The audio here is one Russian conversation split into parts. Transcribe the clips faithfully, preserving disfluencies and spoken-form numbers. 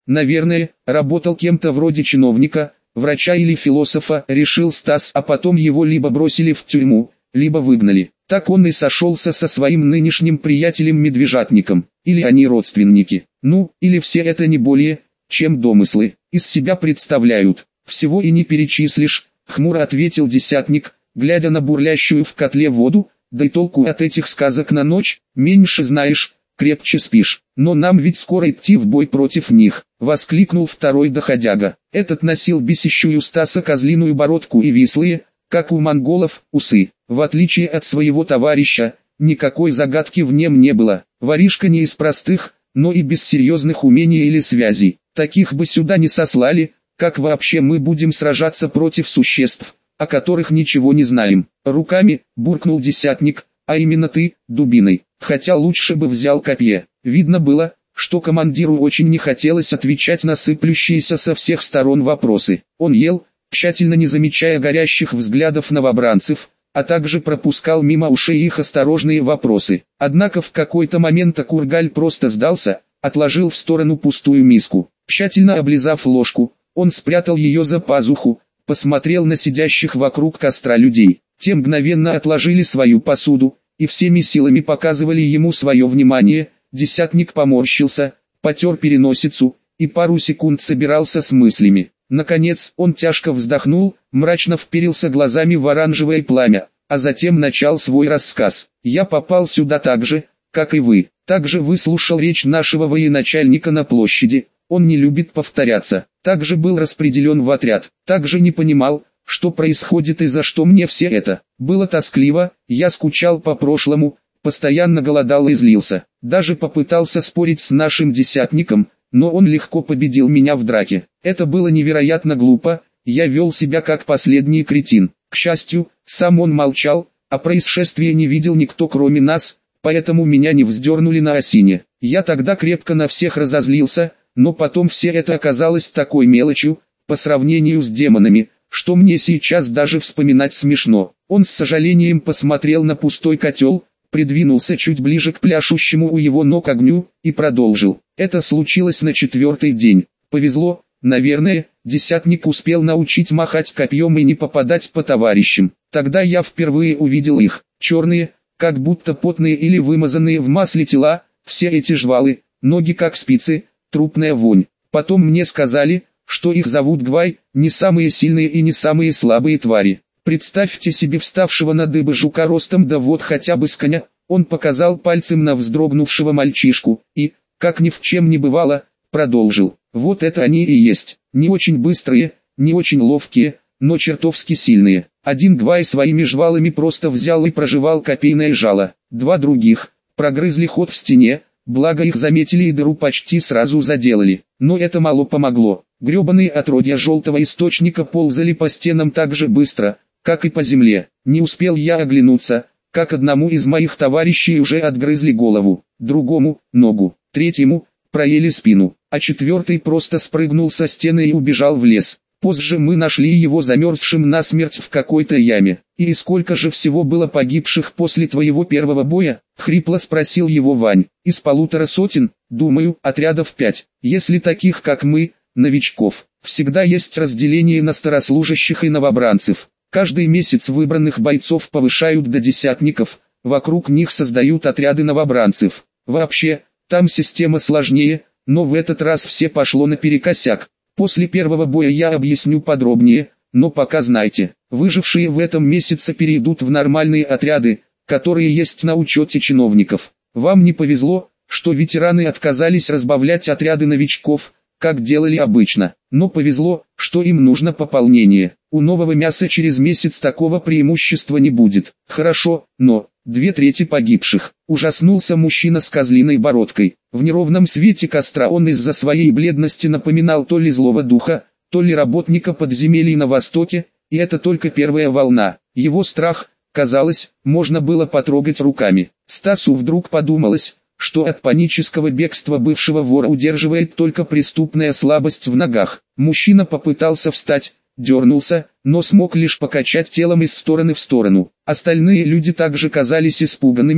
наверное, работал кем-то вроде чиновника, врача или философа, решил Стас, а потом его либо бросили в тюрьму, либо выгнали. Так он и сошелся со своим нынешним приятелем-медвежатником, или они родственники. Ну, или все это не более, чем домыслы, из себя представляют. Всего и не перечислишь, хмуро ответил десятник, глядя на бурлящую в котле воду. Да и толку от этих сказок на ночь, меньше знаешь, крепче спишь. Но нам ведь скоро идти в бой против них, воскликнул второй доходяга. Этот носил бесящую Стаса козлиную бородку и вислые, как у монголов, усы. В отличие от своего товарища, никакой загадки в нем не было. Воришка не из простых, но и без серьезных умений или связей. Таких бы сюда не сослали, как вообще мы будем сражаться против существ, о которых ничего не знаем. Руками, буркнул десятник, а именно ты, дубиной, хотя лучше бы взял копье. Видно было, что командиру очень не хотелось отвечать на сыплющиеся со всех сторон вопросы. Он ел, тщательно не замечая горящих взглядов новобранцев, а также пропускал мимо ушей их осторожные вопросы. Однако в какой-то момент Акургаль просто сдался, отложил в сторону пустую миску. Тщательно облизав ложку, он спрятал ее за пазуху, посмотрел на сидящих вокруг костра людей. Те мгновенно отложили свою посуду, и всеми силами показывали ему свое внимание. Десятник поморщился, потер переносицу, и пару секунд собирался с мыслями. Наконец, он тяжко вздохнул, мрачно вперился глазами в оранжевое пламя, а затем начал свой рассказ. «Я попал сюда так же, как и вы. Также выслушал речь нашего военачальника на площади. Он не любит повторяться. Также был распределен в отряд. Также не понимал, что происходит и за что мне все это. Было тоскливо, я скучал по прошлому, постоянно голодал и злился. Даже попытался спорить с нашим десятником, но он легко победил меня в драке. Это было невероятно глупо, я вел себя как последний кретин. К счастью, сам он молчал, а происшествия не видел никто кроме нас, поэтому меня не вздернули на осине. Я тогда крепко на всех разозлился, но потом все это оказалось такой мелочью, по сравнению с демонами, что мне сейчас даже вспоминать смешно. Он с сожалением посмотрел на пустой котел, придвинулся чуть ближе к пляшущему у его ног огню, и продолжил. Это случилось на четвертый день. Повезло, наверное, десятник успел научить махать копьем и не попадать по товарищам. Тогда я впервые увидел их, черные, как будто потные или вымазанные в масле тела, все эти жвалы, ноги как спицы, трупная вонь. Потом мне сказали, что их зовут Гвай, не самые сильные и не самые слабые твари. Представьте себе вставшего на дыбы жука ростом да вот хотя бы с коня. Он показал пальцем на вздрогнувшего мальчишку и, как ни в чем не бывало, продолжил. Вот это они и есть. Не очень быстрые, не очень ловкие, но чертовски сильные. Один Гвай своими жвалами просто взял и прожевал копейное жало. Два других прогрызли ход в стене, благо их заметили и дыру почти сразу заделали. Но это мало помогло. Гребаные отродья желтого источника ползали по стенам так же быстро, как и по земле. Не успел я оглянуться, как одному из моих товарищей уже отгрызли голову, другому – ногу, третьему – проели спину, а четвертый просто спрыгнул со стены и убежал в лес. Позже мы нашли его замерзшим насмерть в какой-то яме. «И сколько же всего было погибших после твоего первого боя?» — хрипло спросил его Вань. «Из полутора сотен, думаю, отрядов пять. Если таких как мы, новичков, всегда есть разделение на старослужащих и новобранцев. Каждый месяц выбранных бойцов повышают до десятников, вокруг них создают отряды новобранцев. Вообще, там система сложнее, но в этот раз все пошло наперекосяк. После первого боя я объясню подробнее, но пока знайте, выжившие в этом месяце перейдут в нормальные отряды, которые есть на учете чиновников. Вам не повезло, что ветераны отказались разбавлять отряды новичков, как делали обычно, но повезло, что им нужно пополнение. У нового мяса через месяц такого преимущества не будет. Хорошо, но две трети погибших. Ужаснулся мужчина с козлиной бородкой. В неровном свете костра он из-за своей бледности напоминал то ли злого духа, то ли работника подземелий на востоке, и это только первая волна. Его страх, казалось, можно было потрогать руками. Стасу вдруг подумалось, что от панического бегства бывшего вора удерживает только преступная слабость в ногах. Мужчина попытался встать, дернулся, но смог лишь покачать телом из стороны в сторону. Остальные люди также казались испуганными,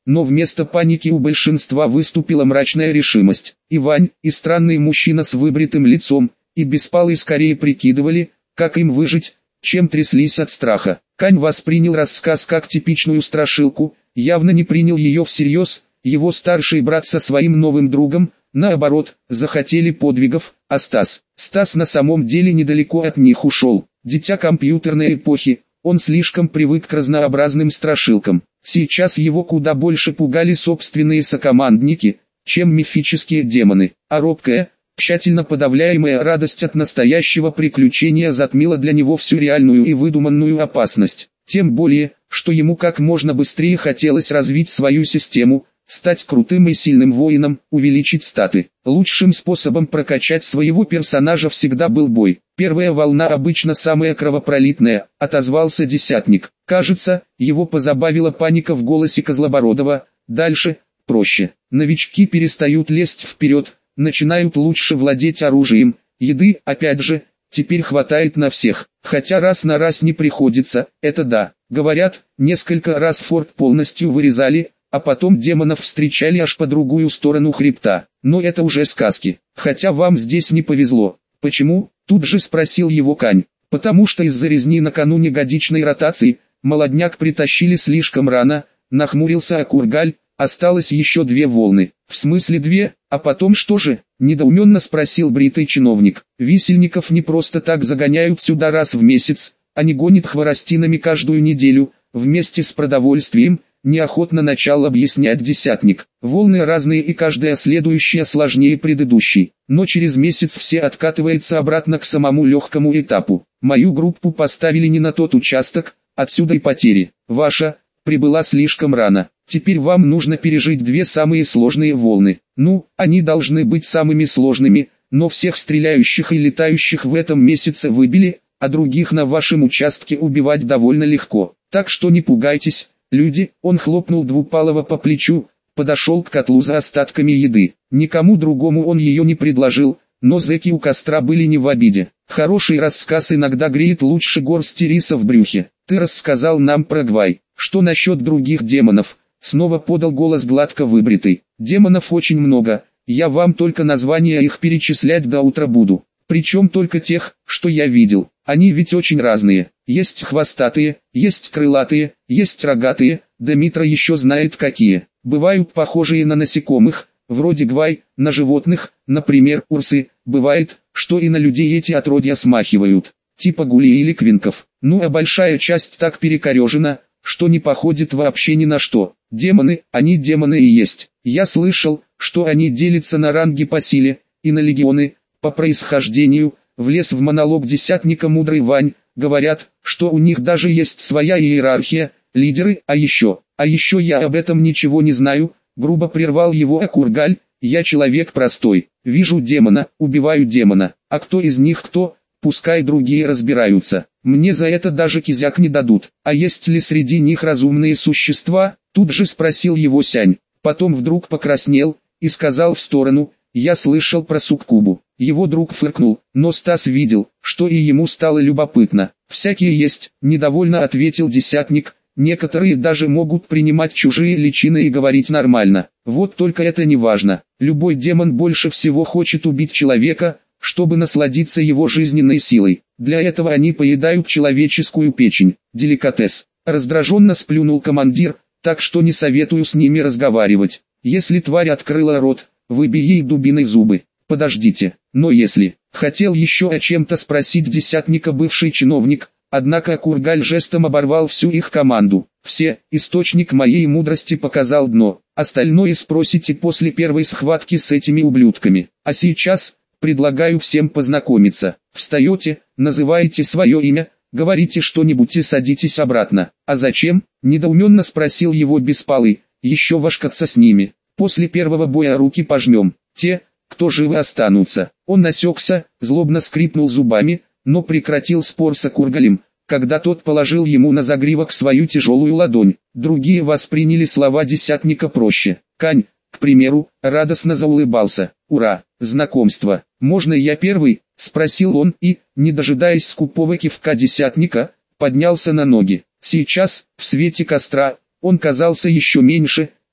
но вместо паники у большинства выступила мрачная решимость. И Вань, и странный мужчина с выбритым лицом, и Беспалый скорее прикидывали, как им выжить, чем тряслись от страха. Кань воспринял рассказ как типичную страшилку, явно не принял ее всерьез. Его старший брат со своим новым другом, наоборот, захотели подвигов, а Стас, Стас на самом деле недалеко от них ушел. Дитя компьютерной эпохи, он слишком привык к разнообразным страшилкам. Сейчас его куда больше пугали собственные сокомандники, чем мифические демоны, а робкая, тщательно подавляемая радость от настоящего приключения затмила для него всю реальную и выдуманную опасность. Тем более, что ему как можно быстрее хотелось развить свою систему, стать крутым и сильным воином, увеличить статы. Лучшим способом прокачать своего персонажа всегда был бой. Первая волна обычно самая кровопролитная, отозвался Десятник. Кажется, его позабавила паника в голосе Козлобородова. Дальше, проще. Новички перестают лезть вперед, начинают лучше владеть оружием. Еды, опять же, теперь хватает на всех. Хотя раз на раз не приходится, это да. Говорят, несколько раз форт полностью вырезали, а потом демонов встречали аж по другую сторону хребта. Но это уже сказки. Хотя вам здесь не повезло. Почему? Тут же спросил его Кань. Потому что из-за резни накануне годичной ротации, молодняк притащили слишком рано, нахмурился Акургаль, осталось еще две волны. В смысле две, а потом что же? Недоуменно спросил бритый чиновник. Висельников не просто так загоняют сюда раз в месяц, они гонят хворостинами каждую неделю, вместе с продовольствием. Неохотно начал объяснять Десятник. Волны разные и каждая следующая сложнее предыдущей, но через месяц все откатывается обратно к самому легкому этапу. Мою группу поставили не на тот участок, отсюда и потери. Ваша прибыла слишком рано. Теперь вам нужно пережить две самые сложные волны. Ну, они должны быть самыми сложными, но всех стреляющих и летающих в этом месяце выбили, а других на вашем участке убивать довольно легко. Так что не пугайтесь. Люди, он хлопнул Двупалова по плечу, подошел к котлу за остатками еды. Никому другому он ее не предложил, но зэки у костра были не в обиде. Хороший рассказ иногда греет лучше горсти риса в брюхе. Ты рассказал нам про Гвай. Что насчет других демонов? Снова подал голос гладко выбритый. Демонов очень много, я вам только названия их перечислять до утра буду. Причем только тех, что я видел. Они ведь очень разные. Есть хвостатые, есть крылатые, есть рогатые, да Митра еще знает какие. Бывают похожие на насекомых, вроде гвай, на животных, например, урсы. Бывает, что и на людей эти отродья смахивают, типа гулей или квинков. Ну а большая часть так перекорежена, что не походит вообще ни на что. Демоны, они демоны и есть. Я слышал, что они делятся на ранги по силе, и на легионы, по происхождению. Влез в монолог Десятника мудрый Вань. Говорят, что у них даже есть своя иерархия, лидеры, а еще, а еще я об этом ничего не знаю, грубо прервал его Акургаль. Я человек простой, вижу демона, убиваю демона, а кто из них кто, пускай другие разбираются, мне за это даже кизяк не дадут. А есть ли среди них разумные существа? Тут же спросил его Сянь, потом вдруг покраснел и сказал в сторону: я слышал про суккубу. Его друг фыркнул, но Стас видел, что и ему стало любопытно. «Всякие есть», — недовольно ответил Десятник, «некоторые даже могут принимать чужие личины и говорить нормально. Вот только это не важно. Любой демон больше всего хочет убить человека, чтобы насладиться его жизненной силой. Для этого они поедают человеческую печень. Деликатес». Раздраженно сплюнул командир, «так что не советую с ними разговаривать. Если тварь открыла рот, выбей ей дубиной зубы. Подождите, но если...» Хотел еще о чем-то спросить Десятника бывший чиновник, однако Акургаль жестом оборвал всю их команду. «Все, источник моей мудрости показал дно, остальное спросите после первой схватки с этими ублюдками. А сейчас, предлагаю всем познакомиться. Встаете, называете свое имя, говорите что-нибудь и садитесь обратно». «А зачем?» – недоуменно спросил его Беспалый. «Еще вошкаться с ними. После первого боя руки пожмем. Те, кто живы останутся». Он насекся, злобно скрипнул зубами, но прекратил спор с Акургалем, когда тот положил ему на загривок свою тяжелую ладонь. Другие восприняли слова Десятника проще. Кань, к примеру, радостно заулыбался. «Ура, знакомство! Можно я первый?» – спросил он и, не дожидаясь скупого кивка Десятника, поднялся на ноги. Сейчас, в свете костра, он казался еще меньше,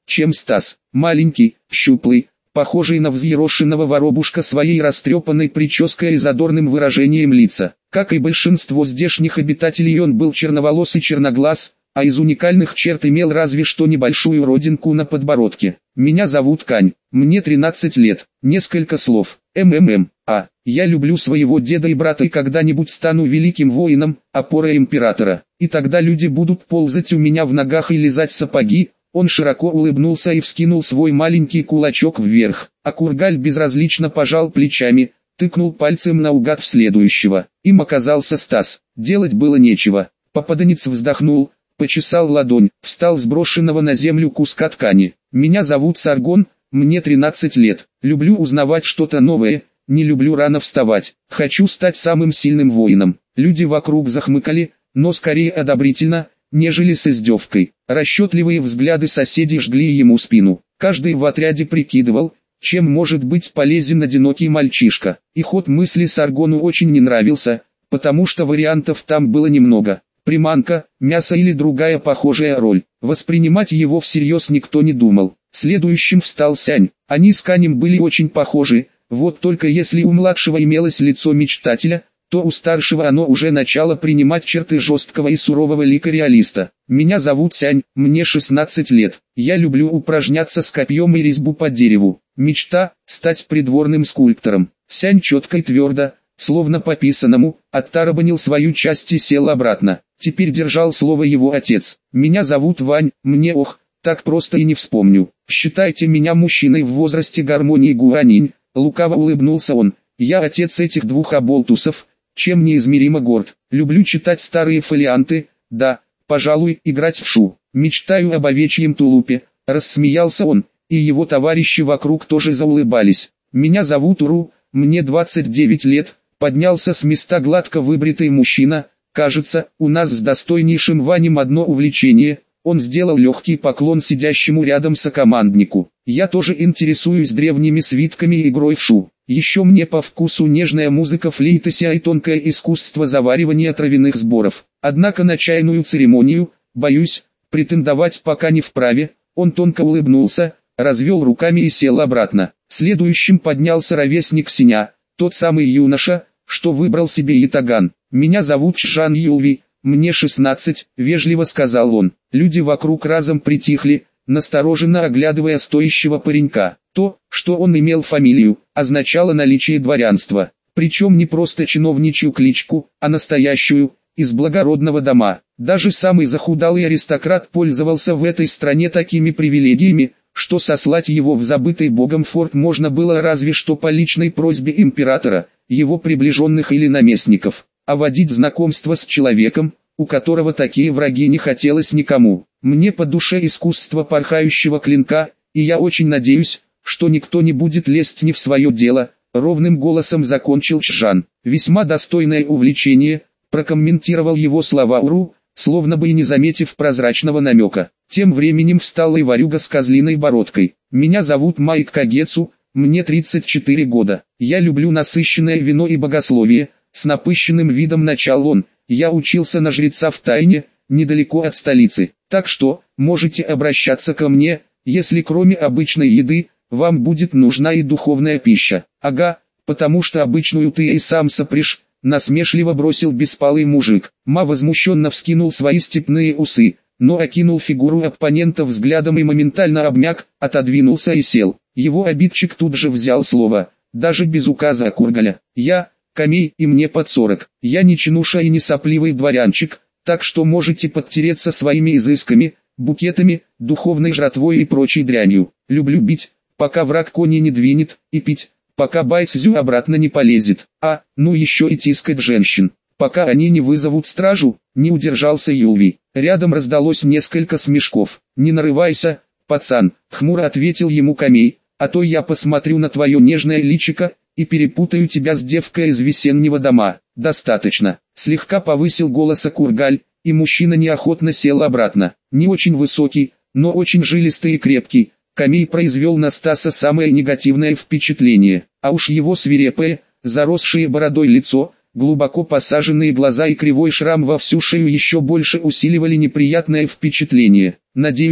чем Стас. Маленький, щуплый, похожий на взъерошенного воробушка своей растрепанной прической и задорным выражением лица. Как и большинство здешних обитателей, он был черноволос и черноглаз, а из уникальных черт имел разве что небольшую родинку на подбородке. Меня зовут Кань, мне тринадцать лет, несколько слов. МММ. А, я люблю своего деда и брата и когда-нибудь стану великим воином, опорой императора. И тогда люди будут ползать у меня в ногах и лизать сапоги. Он широко улыбнулся и вскинул свой маленький кулачок вверх, а Кургаль безразлично пожал плечами, тыкнул пальцем наугад в следующего. Им оказался Стас. Делать было нечего. Попаданец вздохнул, почесал ладонь, встал с брошенного на землю куска ткани. Меня зовут Саргон, мне тринадцать лет. Люблю узнавать что-то новое, не люблю рано вставать. Хочу стать самым сильным воином. Люди вокруг захмыкали, но скорее одобрительно, нежели с издевкой. Расчетливые взгляды соседей жгли ему спину. Каждый в отряде прикидывал, чем может быть полезен одинокий мальчишка. И ход мысли Саргону очень не нравился, потому что вариантов там было немного. Приманка, мясо или другая похожая роль. Воспринимать его всерьез никто не думал. Следующим встал Сянь. Они с Канем были очень похожи, вот только если у младшего имелось лицо мечтателя, то у старшего оно уже начало принимать черты жесткого и сурового лика реалиста. Меня зовут Сянь, мне шестнадцать лет. Я люблю упражняться с копьем и резьбу по дереву. Мечта – стать придворным скульптором. Сянь четко и твердо, словно по писанному, оттарабанил свою часть и сел обратно. Теперь держал слово его отец. Меня зовут Вань, мне ох, так просто и не вспомню. Считайте меня мужчиной в возрасте гармонии Гуанинь. Лукаво улыбнулся он. Я отец этих двух оболтусов, чем неизмеримо горд. Люблю читать старые фолианты, да, пожалуй, играть в шу. Мечтаю об овечьем тулупе. Рассмеялся он, и его товарищи вокруг тоже заулыбались. Меня зовут Уру, мне двадцать девять лет. Поднялся с места гладко выбритый мужчина. Кажется, у нас с достойнейшим Ванем одно увлечение. Он сделал легкий поклон сидящему рядом сокоманднику. Я тоже интересуюсь древними свитками и игрой в шу. Еще мне по вкусу нежная музыка флейтося и тонкое искусство заваривания травяных сборов. Однако на чайную церемонию, боюсь, претендовать пока не вправе. Он тонко улыбнулся, развел руками и сел обратно. Следующим поднялся ровесник Синя, тот самый юноша, что выбрал себе ятаган. Меня зовут Чжан Юлви, мне шестнадцать, вежливо сказал он. Люди вокруг разом притихли, настороженно оглядывая стоящего паренька. То, что он имел фамилию, означало наличие дворянства. Причем не просто чиновничью кличку, а настоящую, из благородного дома. Даже самый захудалый аристократ пользовался в этой стране такими привилегиями, что сослать его в забытый богом форт можно было разве что по личной просьбе императора, его приближенных или наместников. А водить знакомство с человеком, у которого такие враги не хотелось никому. Мне по душе искусство порхающего клинка, и я очень надеюсь, что никто не будет лезть не в свое дело, ровным голосом закончил Чжан. Весьма достойное увлечение, прокомментировал его слова Уру, словно бы и не заметив прозрачного намека. Тем временем встал и ворюга с козлиной бородкой. Меня зовут Майк Кагецу, мне тридцать четыре года. Я люблю насыщенное вино и богословие. С напыщенным видом начал он. Я учился на жреца в тайне, недалеко от столицы. Так что, можете обращаться ко мне, если кроме обычной еды, вам будет нужна и духовная пища. Ага, потому что обычную ты и сам сопришь, насмешливо бросил беспалый мужик. Ма возмущенно вскинул свои степные усы, но окинул фигуру оппонента взглядом и моментально обмяк, отодвинулся и сел. Его обидчик тут же взял слово, даже без указа Кургаля. Я... Камей, и мне под сорок. Я не чинуша и не сопливый дворянчик, так что можете подтереться своими изысками, букетами, духовной жратвой и прочей дрянью. Люблю бить, пока враг кони не двинет, и пить, пока байцзю обратно не полезет. А, ну еще и тискать женщин, пока они не вызовут стражу, не удержался Юлви. Рядом раздалось несколько смешков. Не нарывайся, пацан, хмуро ответил ему Камей, а то я посмотрю на твое нежное личико, и перепутаю тебя с девкой из весеннего дома. Достаточно. Слегка повысил голос Кургаль, и мужчина неохотно сел обратно. Не очень высокий, но очень жилистый и крепкий. Камей произвел на Стаса самое негативное впечатление. А уж его свирепое, заросшее бородой лицо, глубоко посаженные глаза и кривой шрам во всю шею еще больше усиливали неприятное впечатление. Надеюсь,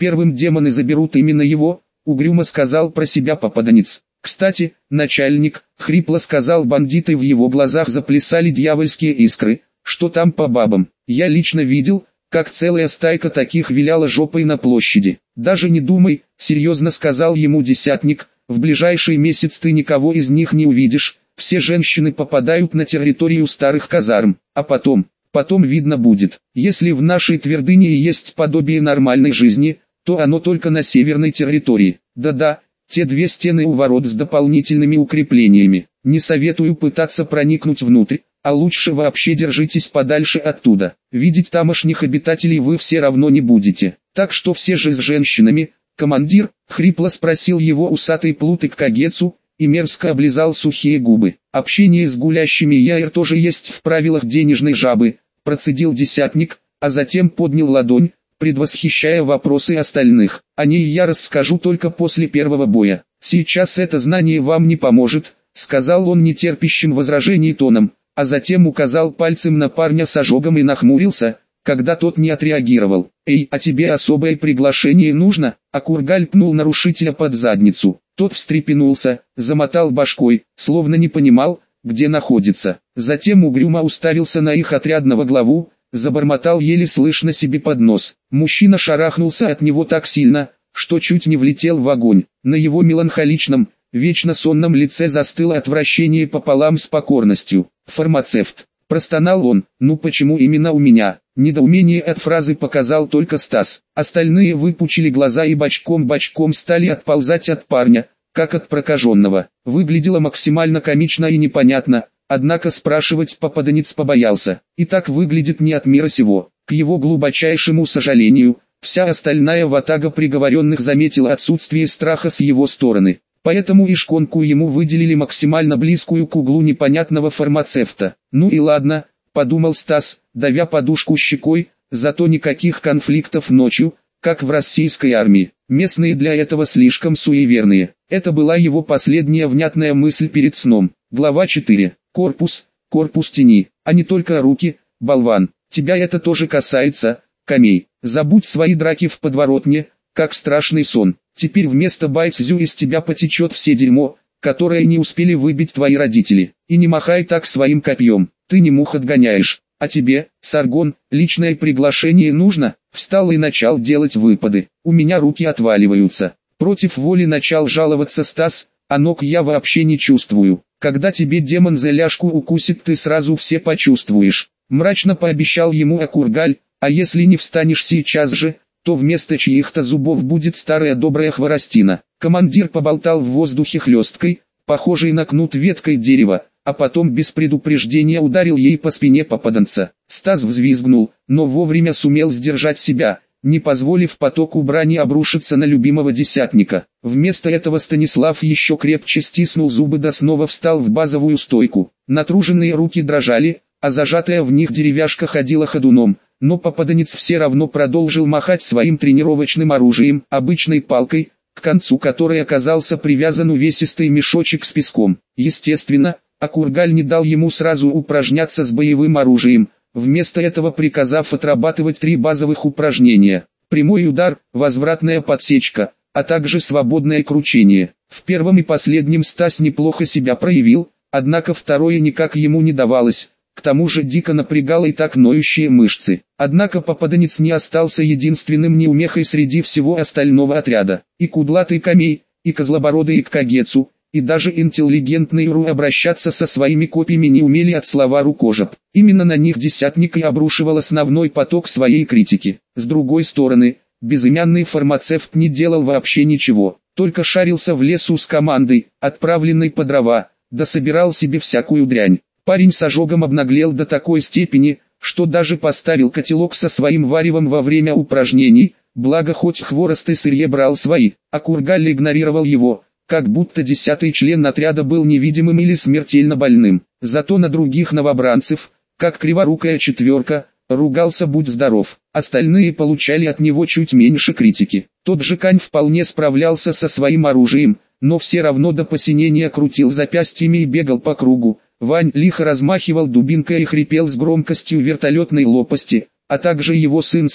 Первым демоны заберут именно его, угрюмо сказал про себя попаданец. Кстати, начальник, хрипло сказал бандит, и в его глазах заплясали дьявольские искры. Что там по бабам? Я лично видел, как целая стайка таких виляла жопой на площади. Даже не думай, серьезно сказал ему десятник, в ближайший месяц ты никого из них не увидишь, все женщины попадают на территорию старых казарм, а потом, потом видно будет. Если в нашей твердыне и есть подобие нормальной жизни, то оно только на северной территории. Да-да, те две стены у ворот с дополнительными укреплениями. Не советую пытаться проникнуть внутрь, а лучше вообще держитесь подальше оттуда. Видеть тамошних обитателей вы все равно не будете. Так что все же с женщинами. Командир, хрипло спросил его усатый плутык Кагецу, и мерзко облизал сухие губы. Общение с гулящими яир тоже есть в правилах денежной жабы, процедил десятник, а затем поднял ладонь, предвосхищая вопросы остальных. О ней я расскажу только после первого боя. Сейчас это знание вам не поможет, сказал он нетерпящим возражений тоном, а затем указал пальцем на парня с ожогом и нахмурился, когда тот не отреагировал. «Эй, а тебе особое приглашение нужно?» А Кургаль пнул нарушителя под задницу. Тот встрепенулся, замотал башкой, словно не понимал, где находится. Затем угрюмо уставился на их отрядного главу, забормотал еле слышно себе под нос. Мужчина шарахнулся от него так сильно, что чуть не влетел в огонь. На его меланхоличном, вечно сонном лице застыло отвращение пополам с покорностью. «Фармацевт», простонал он, «ну почему именно у меня?» Недоумение от фразы показал только Стас. Остальные выпучили глаза и бочком-бочком стали отползать от парня, как от прокаженного. Выглядело максимально комично и непонятно, однако спрашивать попаданец побоялся. И так выглядит не от мира сего. К его глубочайшему сожалению, вся остальная ватага приговоренных заметила отсутствие страха с его стороны. Поэтому и шконку ему выделили максимально близкую к углу непонятного фармацевта. «Ну и ладно», — подумал Стас, давя подушку щекой, зато никаких конфликтов ночью, как в российской армии. Местные для этого слишком суеверные. Это была его последняя внятная мысль перед сном. Глава четыре. Корпус, корпус тени, а не только руки, болван. Тебя это тоже касается, Камей. Забудь свои драки в подворотне, как страшный сон. Теперь вместо байцзю из тебя потечет все дерьмо, которое не успели выбить твои родители. И не махай так своим копьем, ты не мух отгоняешь. А тебе, Саргон, личное приглашение нужно? Встал и начал делать выпады. У меня руки отваливаются. Против воли начал жаловаться Стас, а ног я вообще не чувствую. Когда тебе демон за ляжку укусит, ты сразу все почувствуешь. Мрачно пообещал ему Акургаль, а если не встанешь сейчас же, то вместо чьих-то зубов будет старая добрая хворостина. Командир поболтал в воздухе хлесткой, похожей на кнут веткой дерева, а потом без предупреждения ударил ей по спине попаданца. Стас взвизгнул, но вовремя сумел сдержать себя, не позволив потоку брани обрушиться на любимого десятника. Вместо этого Станислав еще крепче стиснул зубы да снова встал в базовую стойку. Натруженные руки дрожали, а зажатая в них деревяшка ходила ходуном. Но попаданец все равно продолжил махать своим тренировочным оружием, обычной палкой, к концу которой оказался привязан увесистый мешочек с песком. Естественно, Акургаль не дал ему сразу упражняться с боевым оружием, вместо этого приказав отрабатывать три базовых упражнения: прямой удар, возвратная подсечка, а также свободное кручение. В первом и последнем Стас неплохо себя проявил, однако второе никак ему не давалось. К тому же дико напрягало и так ноющие мышцы. Однако попаданец не остался единственным неумехой среди всего остального отряда. И кудлатый Камей, и козлобородый Кагецу, и даже интеллигентный Ру обращаться со своими копьями не умели от слова рукожоп. Именно на них десятник и обрушивал основной поток своей критики. С другой стороны, безымянный фармацевт не делал вообще ничего, только шарился в лесу с командой, отправленной по дрова, да собирал себе всякую дрянь. Парень с ожогом обнаглел до такой степени, что даже поставил котелок со своим варевом во время упражнений, благо хоть хворост и сырье брал свои, а Кургаль игнорировал его, как будто десятый член отряда был невидимым или смертельно больным. Зато на других новобранцев, как криворукая четверка, ругался будь здоров. Остальные получали от него чуть меньше критики. Тот же Кань вполне справлялся со своим оружием, но все равно до посинения крутил запястьями и бегал по кругу. Вань лихо размахивал дубинкой и хрипел с громкостью вертолетной лопасти, а также его сын Сянь,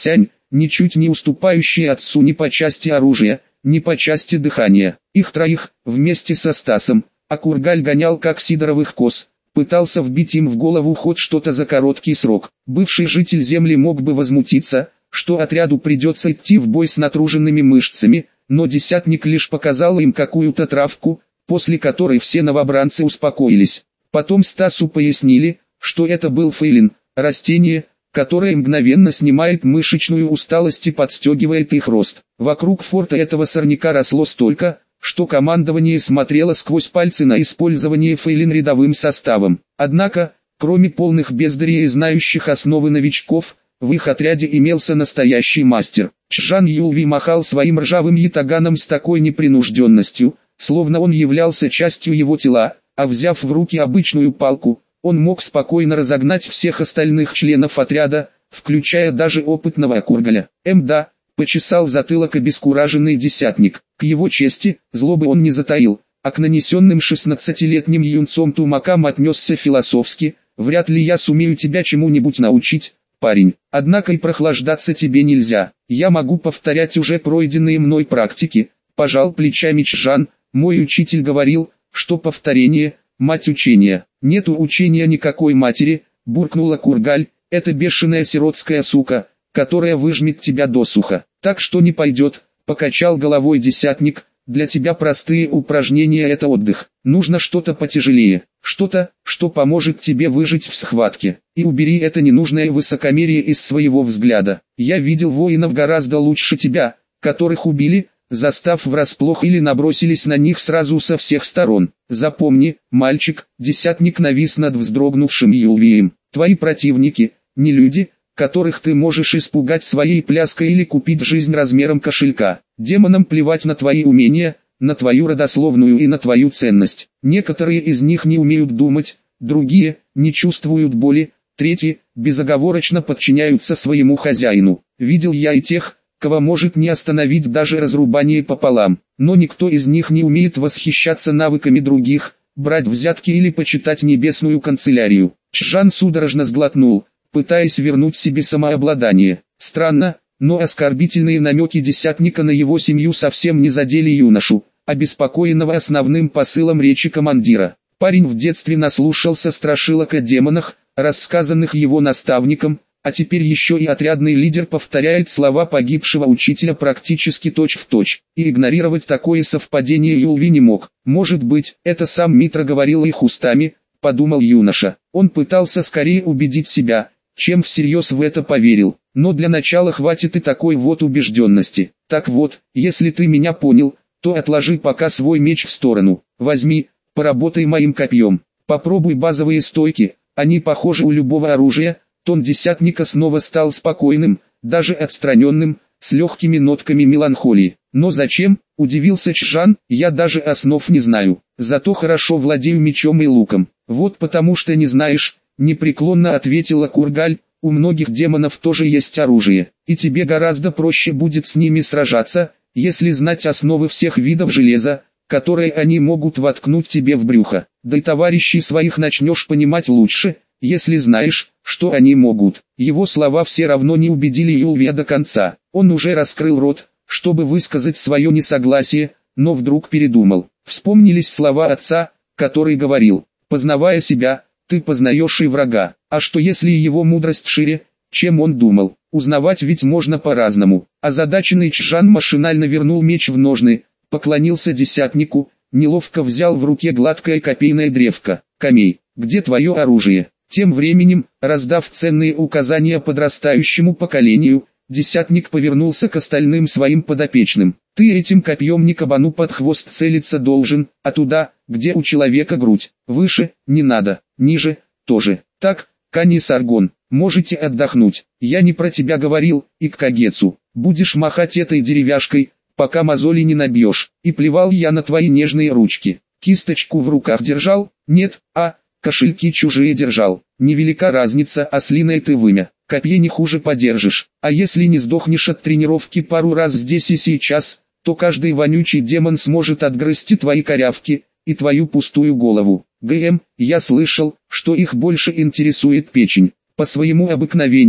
ничуть не уступающие отцу ни по части оружия, ни по части дыхания. Их троих, вместе со Стасом, Акургаль гонял как сидоровых коз, пытался вбить им в голову хоть что-то за короткий срок. Бывший житель земли мог бы возмутиться, что отряду придется идти в бой с натруженными мышцами, но десятник лишь показал им какую-то травку, после которой все новобранцы успокоились. Потом Стасу пояснили, что это был фейлин, растение, которое мгновенно снимает мышечную усталость и подстегивает их рост. Вокруг форта этого сорняка росло столько, что командование смотрело сквозь пальцы на использование фейлин рядовым составом. Однако, кроме полных бездарей и знающих основы новичков, в их отряде имелся настоящий мастер. Чжан Юлви махал своим ржавым ятаганом с такой непринужденностью, словно он являлся частью его тела, а взяв в руки обычную палку, он мог спокойно разогнать всех остальных членов отряда, включая даже опытного Акургаля. Мда, почесал затылок обескураженный десятник. К его чести, злобы он не затаил, а к нанесенным шестнадцатилетним юнцом тумакам отнесся философски: «Вряд ли я сумею тебя чему-нибудь научить, парень. Однако и прохлаждаться тебе нельзя. Я могу повторять уже пройденные мной практики», — пожал плечами Чжан. «Мой учитель говорил, что повторение — мать учения». «Нету учения никакой матери», — буркнула Кургаль, — «это бешеная сиротская сука, которая выжмет тебя досуха. Так что не пойдет», — покачал головой десятник. «Для тебя простые упражнения — это отдых. Нужно что-то потяжелее, что-то, что поможет тебе выжить в схватке. И убери это ненужное высокомерие из своего взгляда. Я видел воинов гораздо лучше тебя, которых убили, застав врасплох или набросились на них сразу со всех сторон. Запомни, мальчик», — десятник навис над вздрогнувшим Юлвием, — «твои противники, не люди, которых ты можешь испугать своей пляской или купить жизнь размером кошелька. Демонам плевать на твои умения, на твою родословную и на твою ценность. Некоторые из них не умеют думать, другие не чувствуют боли, третьи безоговорочно подчиняются своему хозяину. Видел я и тех, кого может не остановить даже разрубание пополам, но никто из них не умеет восхищаться навыками других, брать взятки или почитать небесную канцелярию». Чжан судорожно сглотнул, пытаясь вернуть себе самообладание. Странно, но оскорбительные намеки десятника на его семью совсем не задели юношу, обеспокоенного основным посылом речи командира. Парень в детстве наслушался страшилок о демонах, рассказанных его наставником, а теперь еще и отрядный лидер повторяет слова погибшего учителя практически точь-в-точь, и игнорировать такое совпадение Юлви не мог. «Может быть, это сам Митра говорил их устами», — подумал юноша. Он пытался скорее убедить себя, чем всерьез в это поверил, но для начала хватит и такой вот убежденности. «Так вот, если ты меня понял, то отложи пока свой меч в сторону, возьми, поработай моим копьем, попробуй базовые стойки, они похожи у любого оружия». Тон десятника снова стал спокойным, даже отстраненным, с легкими нотками меланхолии. «Но зачем?» – удивился Чжан. «Я даже основ не знаю, зато хорошо владею мечом и луком». «Вот потому что не знаешь», – непреклонно ответила Кургаль, – «у многих демонов тоже есть оружие, и тебе гораздо проще будет с ними сражаться, если знать основы всех видов железа, которые они могут воткнуть тебе в брюхо. Да и товарищей своих начнешь понимать лучше, если знаешь, что они могут». Его слова все равно не убедили Юлвия до конца. Он уже раскрыл рот, чтобы высказать свое несогласие, но вдруг передумал. Вспомнились слова отца, который говорил: «Познавая себя, ты познаешь и врага». А что если его мудрость шире, чем он думал? Узнавать ведь можно по-разному. Озадаченный Чжан машинально вернул меч в ножны, поклонился десятнику, неловко взял в руке гладкое копейное древко. «Камей, где твое оружие?» Тем временем, раздав ценные указания подрастающему поколению, десятник повернулся к остальным своим подопечным. «Ты этим копьем не кабану под хвост целиться должен, а туда, где у человека грудь. Выше не надо, ниже тоже. Так, Кани Саргон, можете отдохнуть. Я не про тебя говорил, и к Кагецу. Будешь махать этой деревяшкой, пока мозоли не набьешь. И плевал я на твои нежные ручки. Кисточку в руках держал? Нет, а... кошельки чужие держал. Невелика разница, ослиное ты вымя. Копье не хуже подержишь. А если не сдохнешь от тренировки пару раз здесь и сейчас, то каждый вонючий демон сможет отгрызти твои корявки и твою пустую голову. ГМ, я слышал, что их больше интересует печень. По своему обыкновению,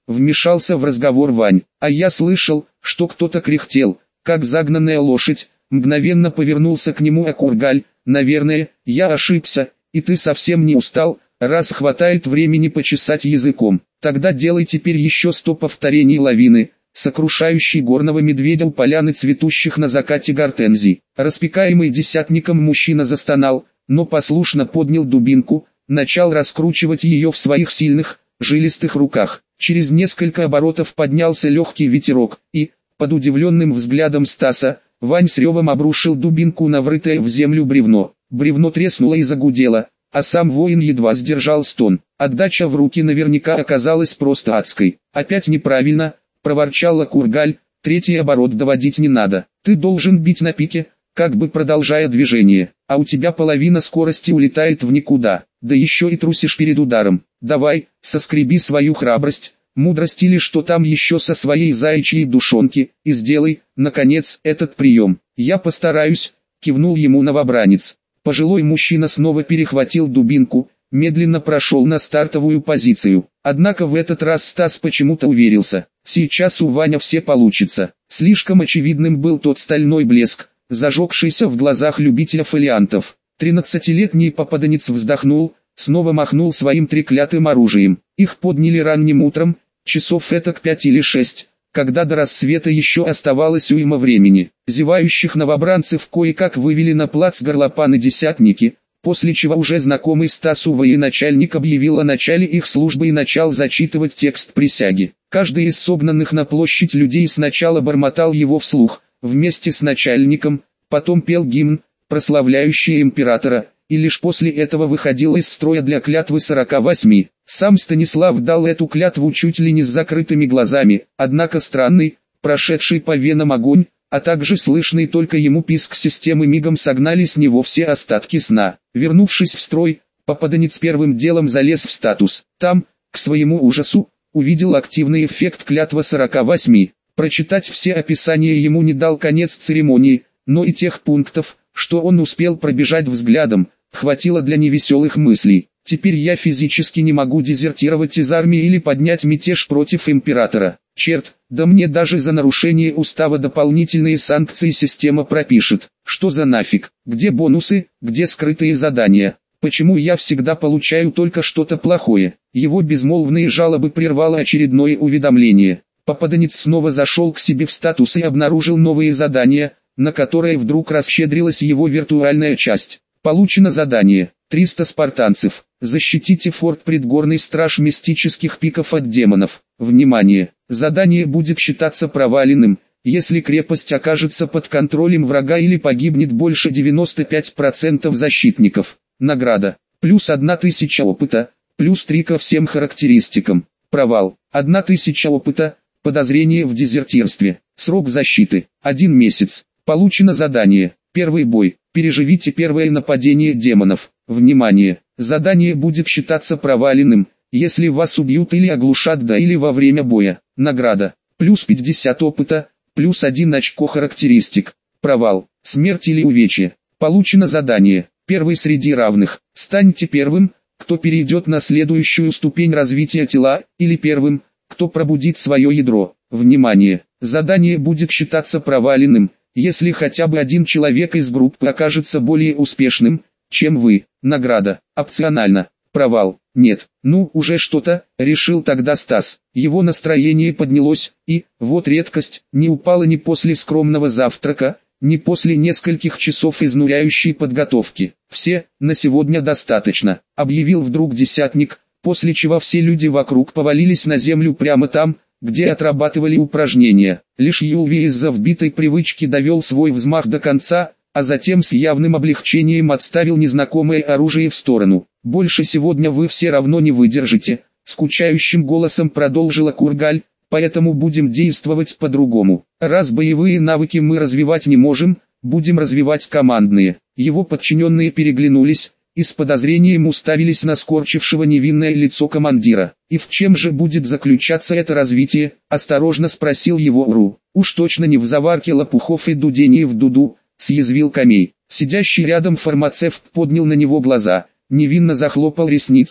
вмешался в разговор Вань. А я слышал, что кто-то кряхтел, как загнанная лошадь. Мгновенно повернулся к нему Акургаль. Наверное, я ошибся, и ты совсем не устал, раз хватает времени почесать языком. Тогда делай теперь еще сто повторений лавины, сокрушающей горного медведя у поляны цветущих на закате гортензий. Распекаемый десятником мужчина застонал, но послушно поднял дубинку, начал раскручивать ее в своих сильных, жилистых руках. Через несколько оборотов поднялся легкий ветерок, и, под удивленным взглядом Стаса, Вань с ревом обрушил дубинку на врытое в землю бревно. Бревно треснуло и загудело, а сам воин едва сдержал стон. Отдача в руки наверняка оказалась просто адской. «Опять неправильно», — проворчал Акургаль, — «третий оборот доводить не надо. Ты должен бить на пике, как бы продолжая движение, а у тебя половина скорости улетает в никуда, да еще и трусишь перед ударом. Давай, соскреби свою храбрость, мудрость или что там еще со своей заячьей душонки, и сделай, наконец, этот прием». «Я постараюсь», — кивнул ему новобранец. Пожилой мужчина снова перехватил дубинку, медленно прошел на стартовую позицию. Однако в этот раз Стас почему-то уверился, сейчас у Ваня все получится. Слишком очевидным был тот стальной блеск, зажегшийся в глазах любителя фолиантов. Тринадцатилетний попаданец вздохнул, снова махнул своим треклятым оружием. Их подняли ранним утром, часов этак пять или шесть, когда до рассвета еще оставалось уйма времени. Зевающих новобранцев кое-как вывели на плац горлопаны-десятники, после чего уже знакомый Стасу военачальник объявил о начале их службы и начал зачитывать текст присяги. Каждый из согнанных на площадь людей сначала бормотал его вслух, вместе с начальником, потом пел гимн, прославляющий императора, и лишь после этого выходил из строя для клятвы сорока восьми. Сам Станислав дал эту клятву чуть ли не с закрытыми глазами, однако странный, прошедший по венам огонь, а также слышный только ему писк системы мигом согнали с него все остатки сна. Вернувшись в строй, попаданец первым делом залез в статус. Там, к своему ужасу, увидел активный эффект клятва сорока восьми. Прочитать все описания ему не дал конец церемонии, но и тех пунктов, что он успел пробежать взглядом, хватило для невеселых мыслей. Теперь я физически не могу дезертировать из армии или поднять мятеж против императора. Черт, да мне даже за нарушение устава дополнительные санкции система пропишет. Что за нафиг? Где бонусы, где скрытые задания? Почему я всегда получаю только что-то плохое? Его безмолвные жалобы прервало очередное уведомление. Попаданец снова зашел к себе в статус и обнаружил новые задания, на которые вдруг расщедрилась его виртуальная часть. Получено задание. триста спартанцев. Защитите форт предгорный страж мистических пиков от демонов. Внимание! Задание будет считаться проваленным, если крепость окажется под контролем врага или погибнет больше девяноста пяти процентов защитников. Награда. Плюс одна тысяча опыта, плюс три ко всем характеристикам. Провал. Одна тысяча опыта, подозрение в дезертирстве. Срок защиты. Один месяц. Получено задание. Первый бой. Переживите первое нападение демонов. Внимание! Задание будет считаться проваленным, если вас убьют или оглушат до или во время боя. Награда. Плюс пятьдесят опыта, плюс один очко характеристик. Провал. Смерть или увечье. Получено задание. Первый среди равных. Станьте первым, кто перейдет на следующую ступень развития тела, или первым, кто пробудит свое ядро. Внимание! Задание будет считаться проваленным, если хотя бы один человек из группы окажется более успешным, чем вы. Награда. Опционально. Провал. Нет. Ну, уже что-то, решил тогда Стас. Его настроение поднялось, и, вот редкость, не упало ни после скромного завтрака, ни после нескольких часов изнуряющей подготовки. Все, на сегодня достаточно, объявил вдруг десятник, после чего все люди вокруг повалились на землю прямо там, где отрабатывали упражнения. Лишь Юлви из-за вбитой привычки довел свой взмах до конца, а затем с явным облегчением отставил незнакомое оружие в сторону. «Больше сегодня вы все равно не выдержите», — скучающим голосом продолжила Кургаль, «поэтому будем действовать по-другому. Раз боевые навыки мы развивать не можем, будем развивать командные». Его подчиненные переглянулись и с подозрением уставились на скорчившего невинное лицо командира. «И в чем же будет заключаться это развитие?» — осторожно спросил его Уру. «Уж точно не в заварке лопухов и дудении в дуду», — съязвил Камей. Сидящий рядом фармацевт поднял на него глаза, невинно захлопал ресницами,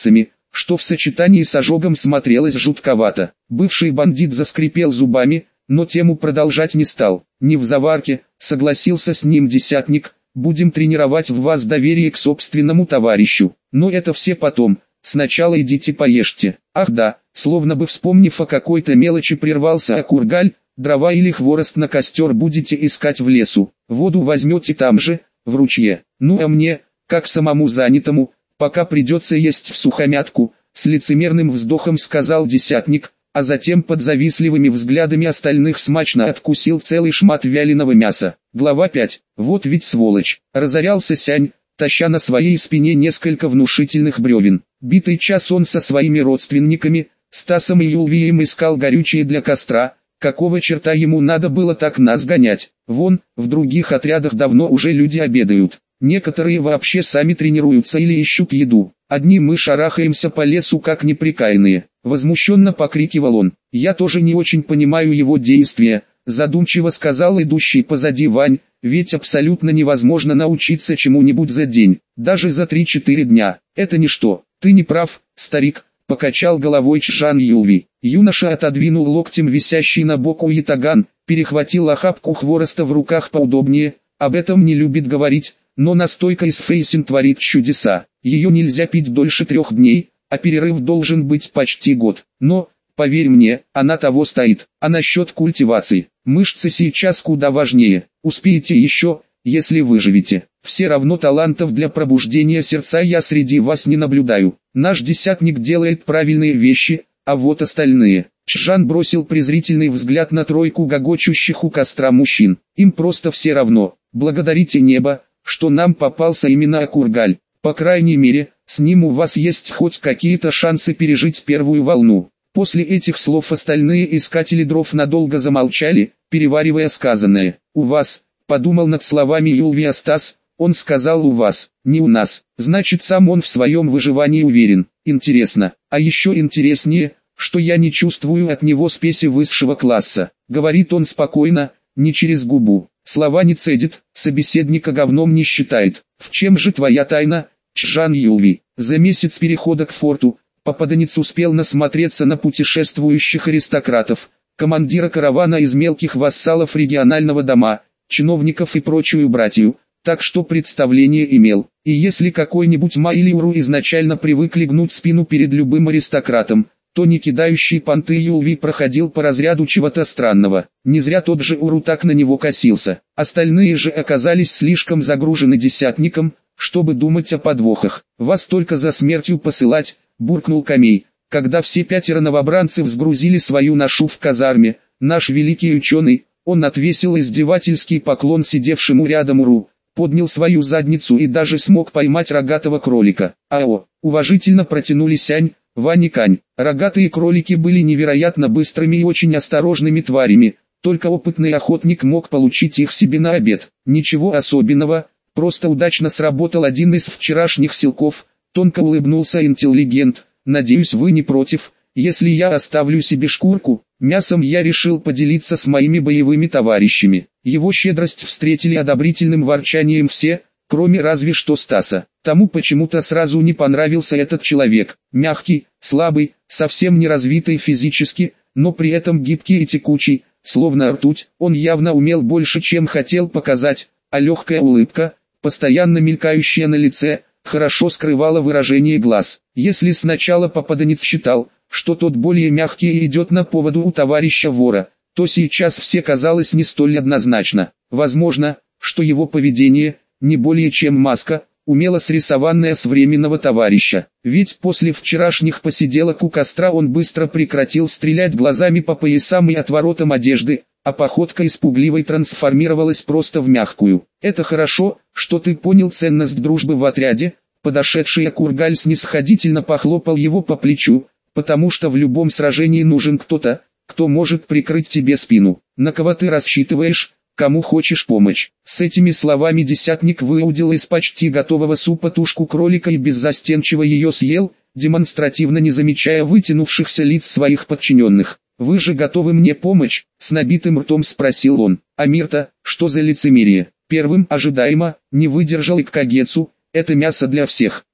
что в сочетании с ожогом смотрелось жутковато. Бывший бандит заскрипел зубами, но тему продолжать не стал. «Не в заварке», — согласился с ним десятник, — «будем тренировать в вас доверие к собственному товарищу. Но это все потом, сначала идите поешьте». «Ах да», словно бы вспомнив о какой-то мелочи, прервался Акургаль, «дрова или хворост на костер будете искать в лесу, воду возьмете там же, в ручье. Ну а мне, как самому занятому, пока придется есть всухомятку», с лицемерным вздохом сказал десятник, а затем под завистливыми взглядами остальных смачно откусил целый шмат вяленого мяса. Глава пять. «Вот ведь сволочь», — разорялся Сянь, таща на своей спине несколько внушительных бревен. Битый час он со своими родственниками, Стасом и Юлвием, искал горючее для костра. Какого черта ему надо было так нас гонять? Вон, в других отрядах давно уже люди обедают. Некоторые вообще сами тренируются или ищут еду. Одни мы шарахаемся по лесу как неприкаянные. Возмущенно покрикивал он. «Я тоже не очень понимаю его действия», задумчиво сказал идущий позади Вань, «ведь абсолютно невозможно научиться чему-нибудь за день, даже за три-четыре дня. Это ничто». «Ты не прав, старик», покачал головой Чжан Юлви. Юноша отодвинул локтем висящий на боку ятаган, перехватил охапку хвороста в руках поудобнее. Об этом не любит говорить, но настойка из фейсин творит чудеса. Ее нельзя пить дольше трех дней, а перерыв должен быть почти год. Но, поверь мне, она того стоит. А насчет культивации, мышцы сейчас куда важнее. Успеете еще, если выживете. Все равно талантов для пробуждения сердца я среди вас не наблюдаю. Наш десятник делает правильные вещи, а вот остальные». Чжан бросил презрительный взгляд на тройку гогочущих у костра мужчин. «Им просто все равно. Благодарите небо, что нам попался именно Акургаль. По крайней мере, с ним у вас есть хоть какие-то шансы пережить первую волну». После этих слов остальные искатели дров надолго замолчали, переваривая сказанное. «У вас», — подумал над словами Юлви Стас, — «он сказал у вас, не у нас, значит сам он в своем выживании уверен. Интересно, а еще интереснее, что я не чувствую от него спеси высшего класса». Говорит он спокойно, не через губу. Слова не цедит, собеседника говном не считает. «В чем же твоя тайна, Чжан Юлви?» За месяц перехода к форту, попаданец успел насмотреться на путешествующих аристократов, командира каравана из мелких вассалов регионального дома, чиновников и прочую братью, так что представление имел. И если какой-нибудь Ма или Уру изначально привыкли гнуть спину перед любым аристократом, то не кидающий понты Юлви проходил по разряду чего-то странного. Не зря тот же Уру так на него косился. Остальные же оказались слишком загружены десятником, чтобы думать о подвохах. «Вас только за смертью посылать», — буркнул Камей, когда все пятеро новобранцев сгрузили свою ношу в казарме. Наш великий ученый, он отвесил издевательский поклон сидевшему рядом Уру, поднял свою задницу и даже смог поймать рогатого кролика. «Ао!» — уважительно протянули Сянь, Вань и Кань. Рогатые кролики были невероятно быстрыми и очень осторожными тварями, только опытный охотник мог получить их себе на обед. Ничего особенного, просто удачно сработал один из вчерашних силков, тонко улыбнулся интеллигент. «Надеюсь, вы не против, если я оставлю себе шкурку?» Мясом я решил поделиться с моими боевыми товарищами. Его щедрость встретили одобрительным ворчанием все, кроме разве что Стаса. Тому почему-то сразу не понравился этот человек. Мягкий, слабый, совсем не развитый физически, но при этом гибкий и текучий, словно ртуть. Он явно умел больше, чем хотел показать, а легкая улыбка, постоянно мелькающая на лице, хорошо скрывала выражение глаз. Если сначала попаданец считал, что тот более мягкий и идет на поводу у товарища вора, то сейчас все казалось не столь однозначно. Возможно, что его поведение, не более чем маска, умело срисованная с временного товарища. Ведь после вчерашних посиделок у костра он быстро прекратил стрелять глазами по поясам и отворотам одежды, а походка из пугливой трансформировалась просто в мягкую. «Это хорошо, что ты понял ценность дружбы в отряде», подошедший Акургаль снисходительно похлопал его по плечу, «потому что в любом сражении нужен кто-то, кто может прикрыть тебе спину. На кого ты рассчитываешь, кому хочешь помочь». С этими словами десятник выудил из почти готового супа тушку кролика и беззастенчиво ее съел, демонстративно не замечая вытянувшихся лиц своих подчиненных. «Вы же готовы мне помочь?» — с набитым ртом спросил он. «А мир-то, что за лицемерие?» Первым ожидаемо не выдержал Иккагецу. «Это мясо для всех». И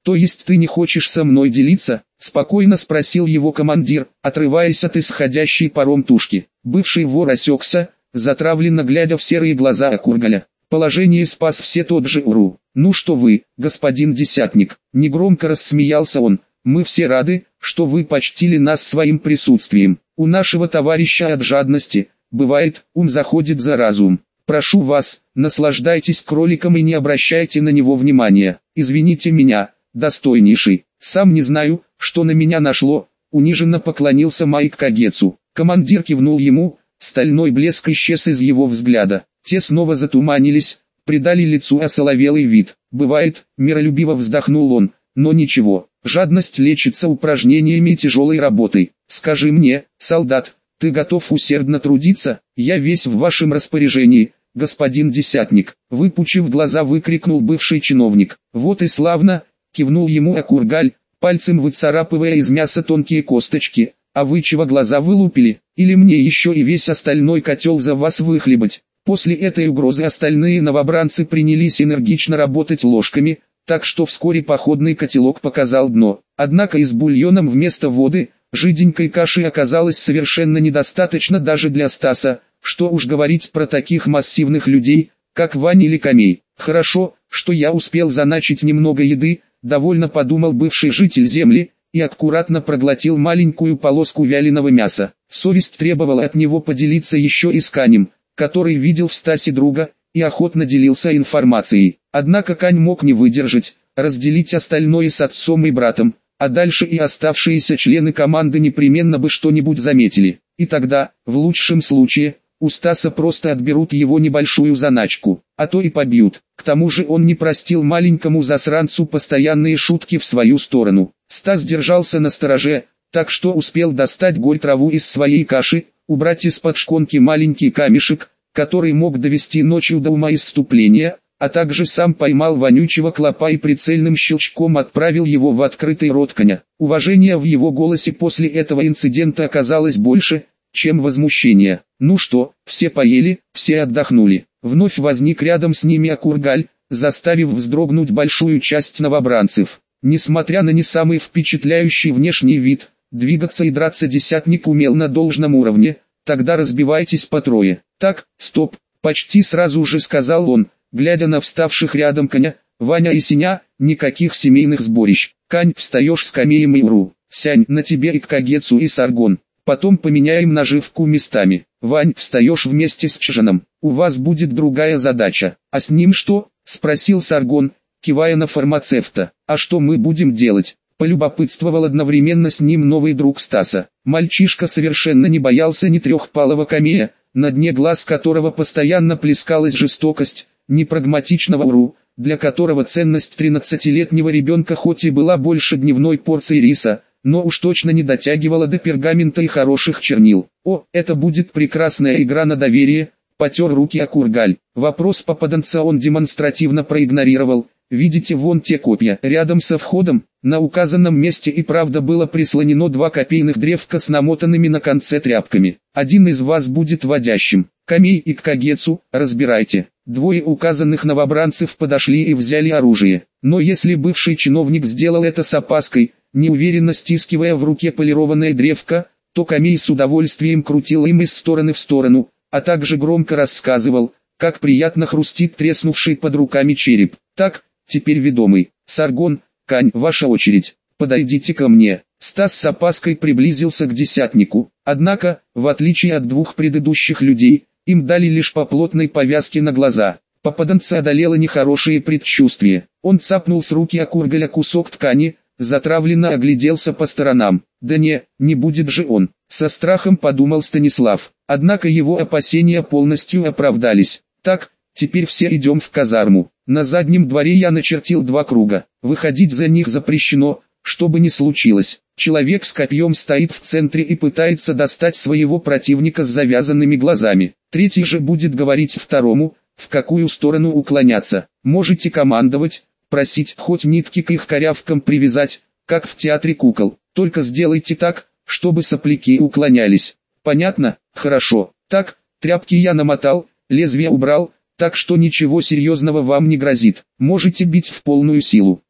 То есть ты не хочешь со мной делиться? Спокойно спросил его командир, отрываясь от исходящей паром тушки. Бывший вор осекся, затравленно глядя в серые глаза Акургаля. Положение спас все тот же Уру. «Ну что вы, господин десятник», — негромко рассмеялся он, — «мы все рады, что вы почтили нас своим присутствием. У нашего товарища от жадности, бывает, ум заходит за разум. Прошу вас, наслаждайтесь кроликом и не обращайте на него внимания. Извините меня, достойнейший, сам не знаю, что на меня нашло», — униженно поклонился Майк Кагецу. Командир кивнул ему, стальной блеск исчез из его взгляда. Те снова затуманились, придали лицу осоловелый вид. «Бывает», — миролюбиво вздохнул он, — «но ничего, жадность лечится упражнениями и тяжелой работой. Скажи мне, солдат, ты готов усердно трудиться? Я весь в вашем распоряжении, господин десятник», — выпучив глаза, выкрикнул бывший чиновник. «Вот и славно», — кивнул ему Акургаль, пальцем выцарапывая из мяса тонкие косточки. «А вы чего глаза вылупили? Или мне еще и весь остальной котел за вас выхлебать?» После этой угрозы остальные новобранцы принялись энергично работать ложками, так что вскоре походный котелок показал дно. Однако и с бульоном вместо воды, жиденькой каши оказалось совершенно недостаточно даже для Стаса, что уж говорить про таких массивных людей, как Ваня или Камей. «Хорошо, что я успел заначить немного еды», — довольно подумал бывший житель земли, и аккуратно проглотил маленькую полоску вяленого мяса. Совесть требовала от него поделиться еще и с Канем, который видел в Стасе друга, и охотно делился информацией. Однако Кань мог не выдержать, разделить остальное с отцом и братом, а дальше и оставшиеся члены команды непременно бы что-нибудь заметили. И тогда, в лучшем случае, у Стаса просто отберут его небольшую заначку, а то и побьют. К тому же он не простил маленькому засранцу постоянные шутки в свою сторону. Стас держался на стороже, так что успел достать голь траву из своей каши, убрать из-под шконки маленький камешек, который мог довести ночью до умоисступления, а также сам поймал вонючего клопа и прицельным щелчком отправил его в открытый рот коня. Уважения в его голосе после этого инцидента оказалось больше, чем возмущения. «Ну что, все поели, все отдохнули?» Вновь возник рядом с ними Акургаль, заставив вздрогнуть большую часть новобранцев. Несмотря на не самый впечатляющий внешний вид, двигаться и драться десятник умел на должном уровне. «Тогда разбивайтесь по трое». «Так, стоп», — почти сразу же сказал он, глядя на вставших рядом Коня, Ваня и Сеня, никаких семейных сборищ. «Кань, встаешь с Камеем и Уру. Сянь, на тебе и Кагецу и Саргон. Потом поменяем наживку местами. Вань, встаешь вместе с Чжаном. У вас будет другая задача». «А с ним что?» — спросил Саргон, кивая на фармацевта. «А что мы будем делать?» — полюбопытствовал одновременно с ним новый друг Стаса. Мальчишка совершенно не боялся ни трехпалого Камея, на дне глаз которого постоянно плескалась жестокость, ни прагматичного Уру, для которого ценность тринадцатилетнего ребенка хоть и была больше дневной порции риса, но уж точно не дотягивала до пергамента и хороших чернил. «О, это будет прекрасная игра на доверие», — потер руки Акургаль. Вопрос попаданца он демонстративно проигнорировал. «Видите вон те копья?» Рядом со входом, на указанном месте и правда было прислонено два копейных древка с намотанными на конце тряпками. «Один из вас будет водящим. Камей и Кагецу, разбирайте». Двое указанных новобранцев подошли и взяли оружие. Но если бывший чиновник сделал это с опаской, неуверенно стискивая в руке полированное древко, то Камей с удовольствием крутил им из стороны в сторону, а также громко рассказывал, как приятно хрустит треснувший под руками череп. «Так, теперь ведомый. Саргон, Кань, ваша очередь. Подойдите ко мне». Стас с опаской приблизился к десятнику, однако, в отличие от двух предыдущих людей, им дали лишь по плотной повязке на глаза. Попаданца одолело нехорошее предчувствие. Он цапнул с руки Акургаля кусок ткани, затравленно огляделся по сторонам. «Да не, не будет же он», — со страхом подумал Станислав. Однако его опасения полностью оправдались. «Так, теперь все идем в казарму. На заднем дворе я начертил два круга. Выходить за них запрещено, что бы ни случилось. Человек с копьем стоит в центре и пытается достать своего противника с завязанными глазами. Третий же будет говорить второму, в какую сторону уклоняться. Можете командовать, просить хоть нитки к их корявкам привязать, как в театре кукол. Только сделайте так, чтобы сопляки уклонялись. Понятно? Хорошо. Так, тряпки я намотал, лезвие убрал, так что ничего серьезного вам не грозит. Можете бить в полную силу.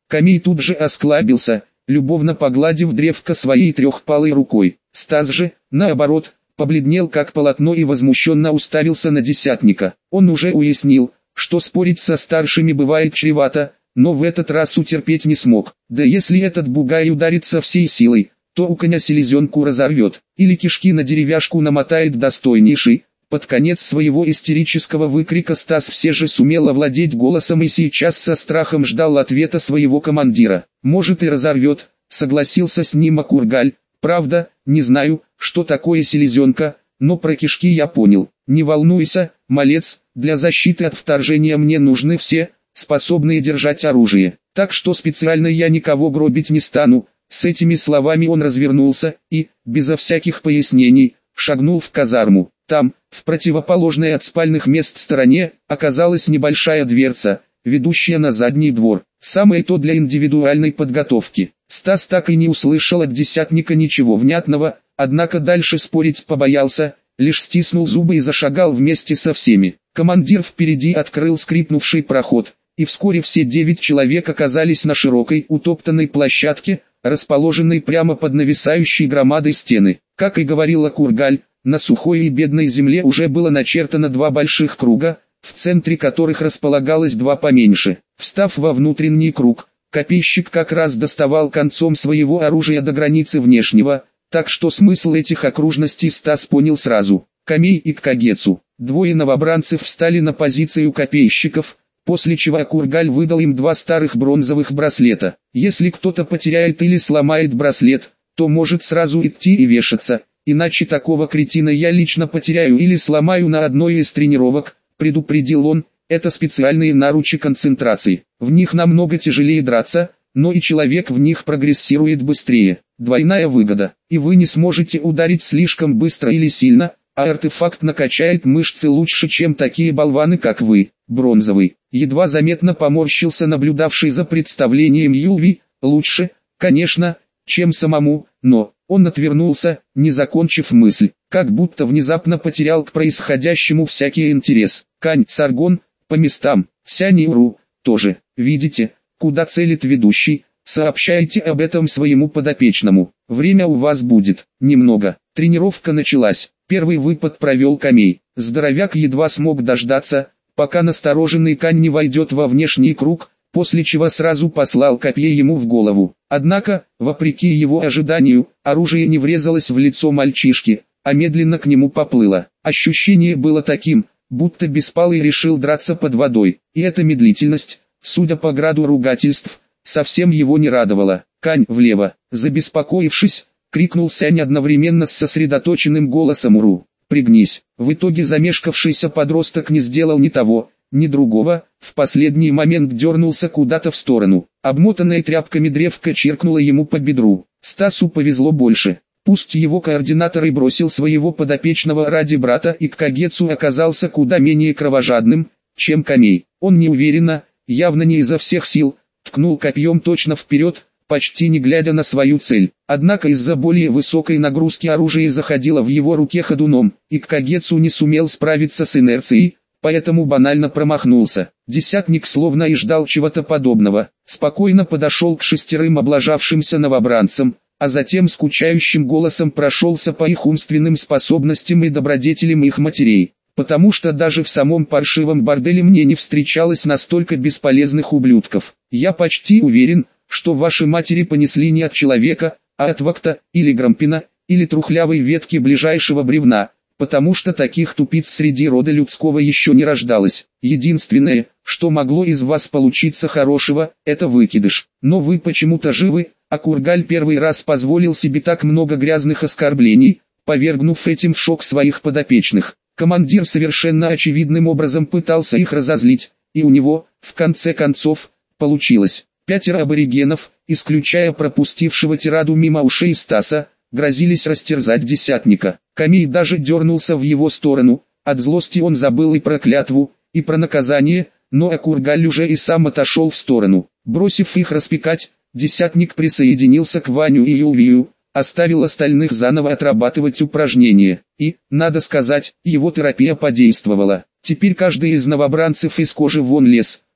Камей тут же осклабился, любовно погладив древко своей трехпалой рукой. Стас же, наоборот, побледнел как полотно и возмущенно уставился на десятника. Он уже уяснил, что спорить со старшими бывает чревато, но в этот раз утерпеть не смог. Да если этот бугай ударится всей силой, то у коня селезенку разорвет, или кишки на деревяшку намотает достойнейший. Под конец своего истерического выкрика Стас все же сумел овладеть голосом и сейчас со страхом ждал ответа своего командира. «Может и разорвет», — согласился с ним Акургаль. «Правда, не знаю, что такое селезенка, но про кишки я понял. Не волнуйся, малец, для защиты от вторжения мне нужны все, способные держать оружие, так что специально я никого гробить не стану». С этими словами он развернулся и, безо всяких пояснений, шагнул в казарму. Там, в противоположной от спальных мест стороне, оказалась небольшая дверца, ведущая на задний двор. Самое то для индивидуальной подготовки. Стас так и не услышал от десятника ничего внятного, однако дальше спорить побоялся, лишь стиснул зубы и зашагал вместе со всеми. Командир впереди открыл скрипнувший проход, и вскоре все девять человек оказались на широкой утоптанной площадке, расположенной прямо под нависающей громадой стены. Как и говорила Кургаль, на сухой и бедной земле уже было начертано два больших круга, в центре которых располагалось два поменьше. Встав во внутренний круг, копейщик как раз доставал концом своего оружия до границы внешнего, так что смысл этих окружностей Стас понял сразу. Камей и Кагецу, двое новобранцев встали на позицию копейщиков, после чего Кургаль выдал им два старых бронзовых браслета. Если кто-то потеряет или сломает браслет, то может сразу идти и вешаться, иначе такого кретина я лично потеряю или сломаю на одной из тренировок, предупредил он. Это специальные наручи концентрации. В них намного тяжелее драться, но и человек в них прогрессирует быстрее. Двойная выгода. И вы не сможете ударить слишком быстро или сильно, а артефакт накачает мышцы лучше, чем такие болваны, как вы. Бронзовый. Едва заметно поморщился наблюдавший за представлением Юви. Лучше, конечно, чем самому, но... Он отвернулся, не закончив мысль, как будто внезапно потерял к происходящему всякий интерес. Кань, Саргон, по местам, Сянь-Уру, тоже. Видите, куда целит ведущий, сообщайте об этом своему подопечному. Время у вас будет, немного. Тренировка началась, первый выпад провел Камей. Здоровяк едва смог дождаться, пока настороженный Кань не войдет во внешний круг, после чего сразу послал копье ему в голову. Однако, вопреки его ожиданию, оружие не врезалось в лицо мальчишки, а медленно к нему поплыло. Ощущение было таким, будто Беспалый решил драться под водой, и эта медлительность, судя по граду ругательств, совсем его не радовала. «Кань, влево!» Забеспокоившись, крикнул Сянь одновременно с сосредоточенным голосом Уру. «Пригнись!» В итоге замешкавшийся подросток не сделал ни того, ни другого, в последний момент дернулся куда-то в сторону. Обмотанная тряпками древко чиркнула ему по бедру. Стасу повезло больше. Пусть его координатор и бросил своего подопечного ради брата, и к Кагецу оказался куда менее кровожадным, чем Камей. Он неуверенно, явно не изо всех сил, ткнул копьем точно вперед, почти не глядя на свою цель. Однако из-за более высокой нагрузки оружие заходило в его руке ходуном, и Кагецу не сумел справиться с инерцией, поэтому банально промахнулся. Десятник словно и ждал чего-то подобного, спокойно подошел к шестерым облажавшимся новобранцам, а затем скучающим голосом прошелся по их умственным способностям и добродетелям их матерей, потому что даже в самом паршивом борделе мне не встречалось настолько бесполезных ублюдков. Я почти уверен, что ваши матери понесли не от человека, а от Вакта, или Грампина, или трухлявой ветки ближайшего бревна, потому что таких тупиц среди рода людского еще не рождалось. Единственное, что могло из вас получиться хорошего, это выкидыш. Но вы почему-то живы, а Кургаль первый раз позволил себе так много грязных оскорблений, повергнув этим в шок своих подопечных. Командир совершенно очевидным образом пытался их разозлить, и у него, в конце концов, получилось. Пятеро аборигенов, исключая пропустившего тираду мимо ушей Стаса, грозились растерзать десятника. Камей даже дернулся в его сторону, от злости он забыл и про клятву, и про наказание, но Акургаль уже и сам отошел в сторону. Бросив их распекать, десятник присоединился к Ваню и Ювию, оставил остальных заново отрабатывать упражнения, и, надо сказать, его терапия подействовала. Теперь каждый из новобранцев из кожи вон лез,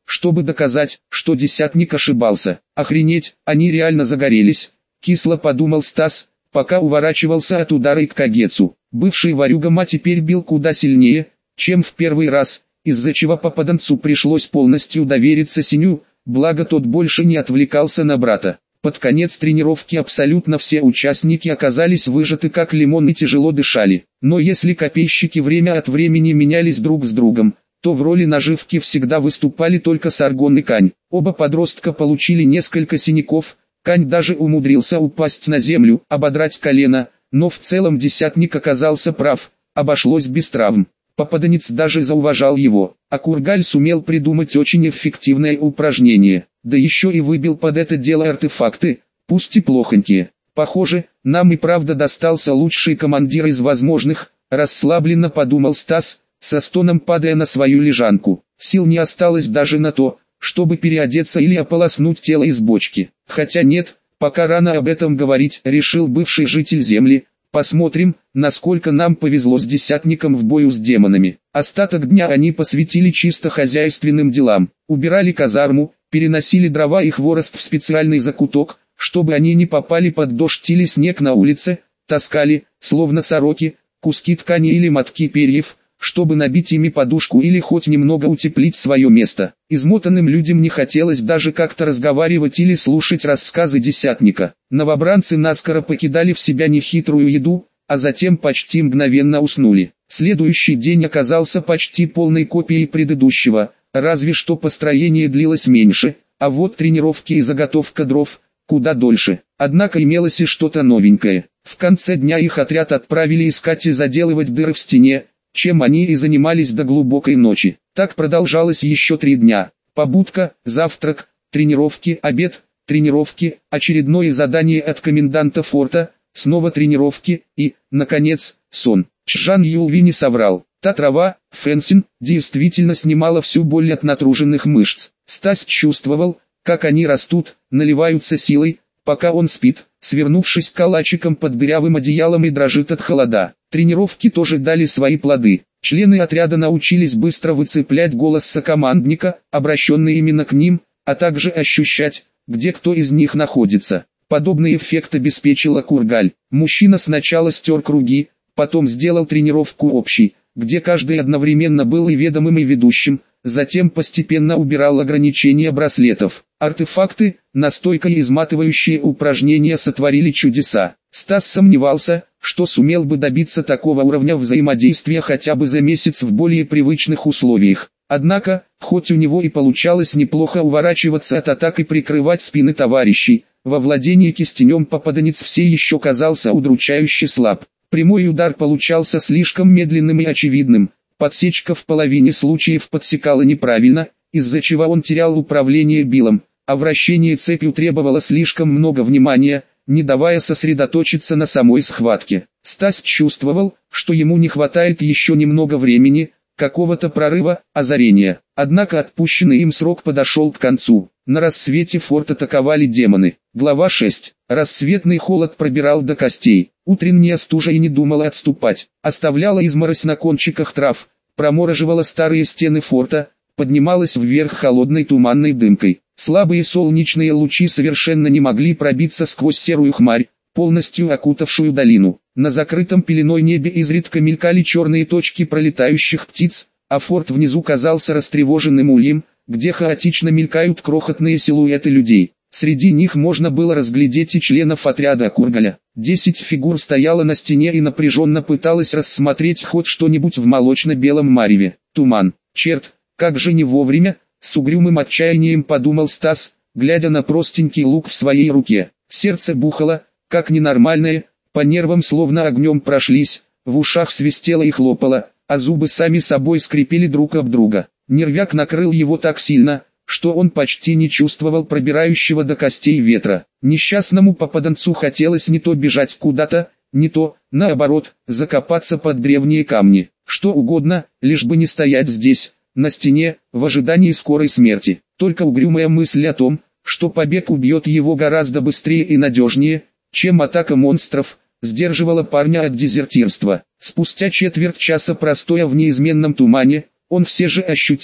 чтобы доказать, что десятник ошибался. Охренеть, они реально загорелись, кисло подумал Стас, пока уворачивался от удара к Кагецу. Бывший ворюга-ма теперь бил куда сильнее, чем в первый раз, из-за чего попаданцу пришлось полностью довериться Синю, благо тот больше не отвлекался на брата. Под конец тренировки абсолютно все участники оказались выжаты как лимон и тяжело дышали. Но если копейщики время от времени менялись друг с другом, то в роли наживки всегда выступали только Саргон и Кань. Оба подростка получили несколько синяков, Кань даже умудрился упасть на землю, ободрать колено, но в целом десятник оказался прав, обошлось без травм. Попаданец даже зауважал его, а Кургаль сумел придумать очень эффективное упражнение, да еще и выбил под это дело артефакты, пусть и плохонькие. Похоже, нам и правда достался лучший командир из возможных, расслабленно подумал Стас, со стоном падая на свою лежанку. Сил не осталось даже на то, чтобы переодеться или ополоснуть тело из бочки. Хотя нет, пока рано об этом говорить, решил бывший житель Земли. Посмотрим, насколько нам повезло с десятником в бою с демонами. Остаток дня они посвятили чисто хозяйственным делам. Убирали казарму, переносили дрова и хворост в специальный закуток, чтобы они не попали под дождь или снег на улице, таскали, словно сороки, куски ткани или мотки перьев, чтобы набить ими подушку или хоть немного утеплить свое место. Измотанным людям не хотелось даже как-то разговаривать или слушать рассказы десятника. Новобранцы наскоро покидали в себя нехитрую еду, а затем почти мгновенно уснули. Следующий день оказался почти полной копией предыдущего, разве что построение длилось меньше, а вот тренировки и заготовка дров куда дольше. Однако имелось и что-то новенькое. В конце дня их отряд отправили искать и заделывать дыры в стене, чем они и занимались до глубокой ночи. Так продолжалось еще три дня. Побудка, завтрак, тренировки, обед, тренировки, очередное задание от коменданта форта, снова тренировки и, наконец, сон. Чжан Юлви не соврал. Та трава, фэнсин, действительно снимала всю боль от натруженных мышц. Стас чувствовал, как они растут, наливаются силой, пока он спит, свернувшись калачиком под дырявым одеялом и дрожит от холода. Тренировки тоже дали свои плоды. Члены отряда научились быстро выцеплять голос сокомандника, обращенный именно к ним, а также ощущать, где кто из них находится. Подобный эффект обеспечила Кургаль. Мужчина сначала стер круги, потом сделал тренировку общей, где каждый одновременно был и ведомым и ведущим, затем постепенно убирал ограничения браслетов. Артефакты, настойка и изматывающие упражнения сотворили чудеса. Стас сомневался, что сумел бы добиться такого уровня взаимодействия хотя бы за месяц в более привычных условиях. Однако, хоть у него и получалось неплохо уворачиваться от атак и прикрывать спины товарищей, во владении кистенем попаданец все еще казался удручающе слаб. Прямой удар получался слишком медленным и очевидным, подсечка в половине случаев подсекала неправильно, из-за чего он терял управление билом, а вращение цепью требовало слишком много внимания, не давая сосредоточиться на самой схватке. Стас чувствовал, что ему не хватает еще немного времени, какого-то прорыва, озарения. Однако отпущенный им срок подошел к концу. На рассвете форт атаковали демоны. Глава шесть. Рассветный холод пробирал до костей. Утренняя стужа и не думала отступать. Оставляла изморозь на кончиках трав, промораживала старые стены форта, поднималась вверх холодной туманной дымкой. Слабые солнечные лучи совершенно не могли пробиться сквозь серую хмарь, полностью окутавшую долину. На закрытом пеленой небе изредка мелькали черные точки пролетающих птиц, а форт внизу казался растревоженным ульем, где хаотично мелькают крохотные силуэты людей. Среди них можно было разглядеть и членов отряда Кургаля. Десять фигур стояло на стене и напряженно пыталась рассмотреть хоть что-нибудь в молочно-белом мареве. Туман. Черт, как же не вовремя, с угрюмым отчаянием подумал Стас, глядя на простенький лук в своей руке. Сердце бухало, как ненормальное, по нервам словно огнем прошлись, в ушах свистело и хлопало, а зубы сами собой скрипели друг об друга. Нервяк накрыл его так сильно, что он почти не чувствовал пробирающего до костей ветра. Несчастному попаданцу хотелось не то бежать куда-то, не то, наоборот, закопаться под древние камни. Что угодно, лишь бы не стоять здесь, на стене, в ожидании скорой смерти. Только угрюмая мысль о том, что побег убьет его гораздо быстрее и надежнее, чем атака монстров, сдерживала парня от дезертирства. Спустя четверть часа простоя в неизменном тумане, он все же ощутил,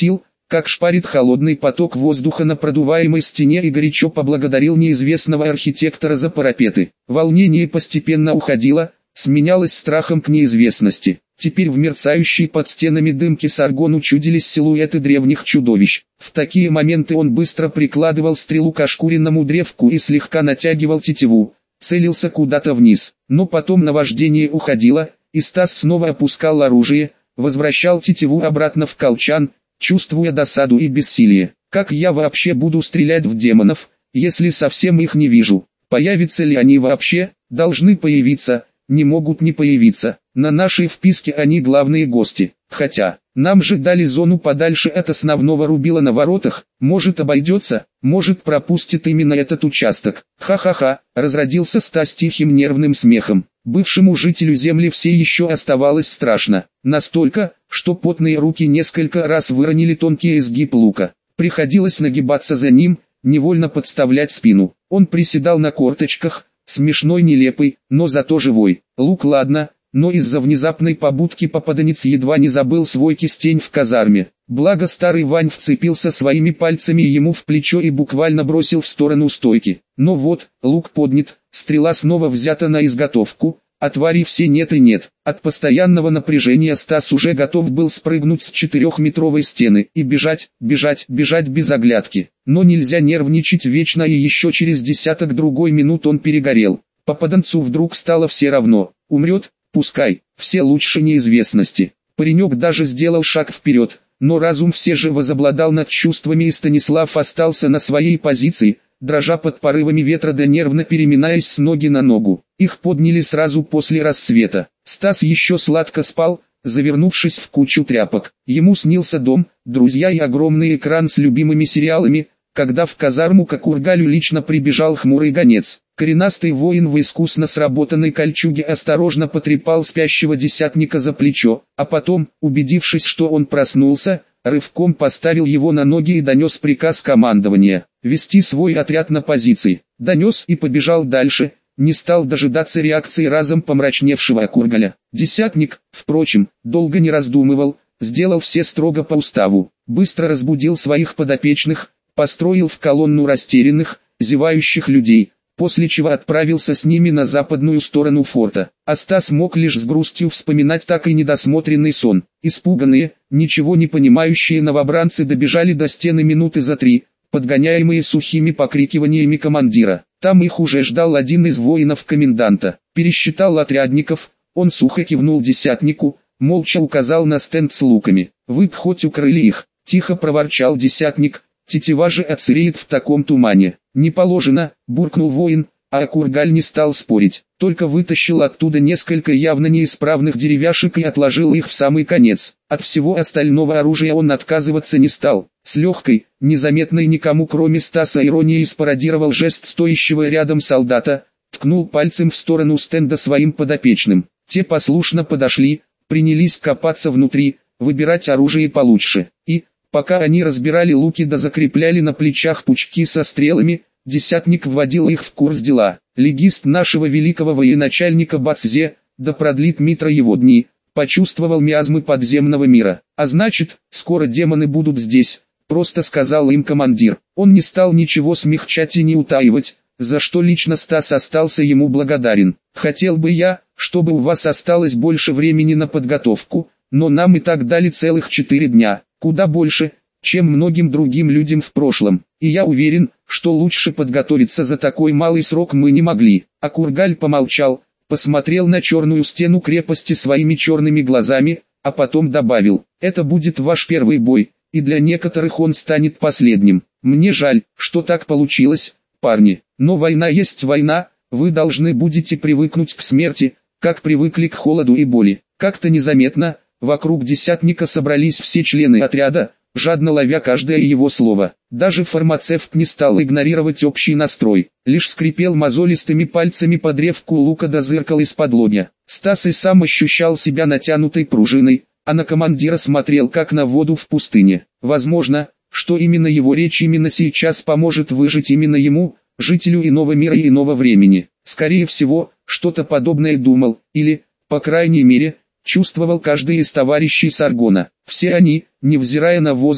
как шпарит холодный поток воздуха на продуваемой стене, и горячо поблагодарил неизвестного архитектора за парапеты. Волнение постепенно уходило, сменялось страхом к неизвестности. Теперь в мерцающей под стенами дымки Саргону чудились силуэты древних чудовищ. В такие моменты он быстро прикладывал стрелу к ошкуренному древку и слегка натягивал тетиву, целился куда-то вниз. Но потом наваждение уходило, и Стас снова опускал оружие, возвращал тетиву обратно в колчан, чувствуя досаду и бессилие. Как я вообще буду стрелять в демонов, если совсем их не вижу? Появятся ли они вообще? Должны появиться, не могут не появиться. На нашей вписке они главные гости. Хотя, нам же дали зону подальше от основного рубила на воротах, может обойдется, может пропустит именно этот участок. Ха-ха-ха, разродился Стас тихим нервным смехом. Бывшему жителю земли все еще оставалось страшно. Настолько, что потные руки несколько раз выронили тонкий изгиб лука. Приходилось нагибаться за ним, невольно подставлять спину. Он приседал на корточках, смешной, нелепый, но зато живой. Лук ладно, но из-за внезапной побудки попаданец едва не забыл свой кистень в казарме. Благо старый Вань вцепился своими пальцами ему в плечо и буквально бросил в сторону стойки. Но вот, лук поднят, стрела снова взята на изготовку, а твари все нет и нет. От постоянного напряжения Стас уже готов был спрыгнуть с четырехметровой стены и бежать, бежать, бежать без оглядки. Но нельзя нервничать вечно, и еще через десяток другой минут он перегорел. Попаданцу вдруг стало все равно, умрет, пускай, все лучше неизвестности. Паренек даже сделал шаг вперед, но разум все же возобладал над чувствами, и Станислав остался на своей позиции, дрожа под порывами ветра да нервно переминаясь с ноги на ногу. Их подняли сразу после рассвета. Стас еще сладко спал, завернувшись в кучу тряпок. Ему снился дом, друзья и огромный экран с любимыми сериалами, когда в казарму к Акургалю лично прибежал хмурый гонец. Коренастый воин в искусно сработанной кольчуге осторожно потрепал спящего десятника за плечо, а потом, убедившись, что он проснулся, рывком поставил его на ноги и донес приказ командования вести свой отряд на позиции. Донес и побежал дальше, не стал дожидаться реакции разом помрачневшего Акургаля. Десятник, впрочем, долго не раздумывал, сделал все строго по уставу, быстро разбудил своих подопечных, построил в колонну растерянных, зевающих людей, после чего отправился с ними на западную сторону форта. А Стас мог лишь с грустью вспоминать так и недосмотренный сон. Испуганные, ничего не понимающие новобранцы добежали до стены минуты за три, подгоняемые сухими покрикиваниями командира. Там их уже ждал один из воинов коменданта. Пересчитал отрядников, он сухо кивнул десятнику, молча указал на стенд с луками. «Вы б хоть укрыли их», — тихо проворчал десятник, — «тетива же отсыреет в таком тумане». «Не положено», — буркнул воин, а Акургаль не стал спорить, только вытащил оттуда несколько явно неисправных деревяшек и отложил их в самый конец. От всего остального оружия он отказываться не стал. С легкой, незаметной никому кроме Стаса иронией спародировал жест стоящего рядом солдата, ткнул пальцем в сторону стенда своим подопечным. Те послушно подошли, принялись копаться внутри, выбирать оружие получше. И, пока они разбирали луки да закрепляли на плечах пучки со стрелами, десятник вводил их в курс дела. Легист нашего великого военачальника Бацзе, да продлит Митра его дни, почувствовал миазмы подземного мира. А значит, скоро демоны будут здесь, просто сказал им командир. Он не стал ничего смягчать и не утаивать, за что лично Стас остался ему благодарен. Хотел бы я, чтобы у вас осталось больше времени на подготовку, но нам и так дали целых четыре дня. Куда больше, чем многим другим людям в прошлом, и я уверен, что лучше подготовиться за такой малый срок мы не могли. Акургаль помолчал, посмотрел на черную стену крепости своими черными глазами, а потом добавил: «Это будет ваш первый бой, и для некоторых он станет последним. Мне жаль, что так получилось, парни, но война есть война, вы должны будете привыкнуть к смерти, как привыкли к холоду и боли». Как-то незаметно, вокруг десятника собрались все члены отряда, жадно ловя каждое его слово. Даже фармацевт не стал игнорировать общий настрой, лишь скрипел мозолистыми пальцами по древку лука да зыркал из-под лобья. Стас и сам ощущал себя натянутой пружиной, а на командира смотрел как на воду в пустыне. Возможно, что именно его речь именно сейчас поможет выжить именно ему, жителю иного мира и иного времени. Скорее всего, что-то подобное думал, или, по крайней мере, чувствовал каждый из товарищей Саргона. Все они, невзирая на возраст,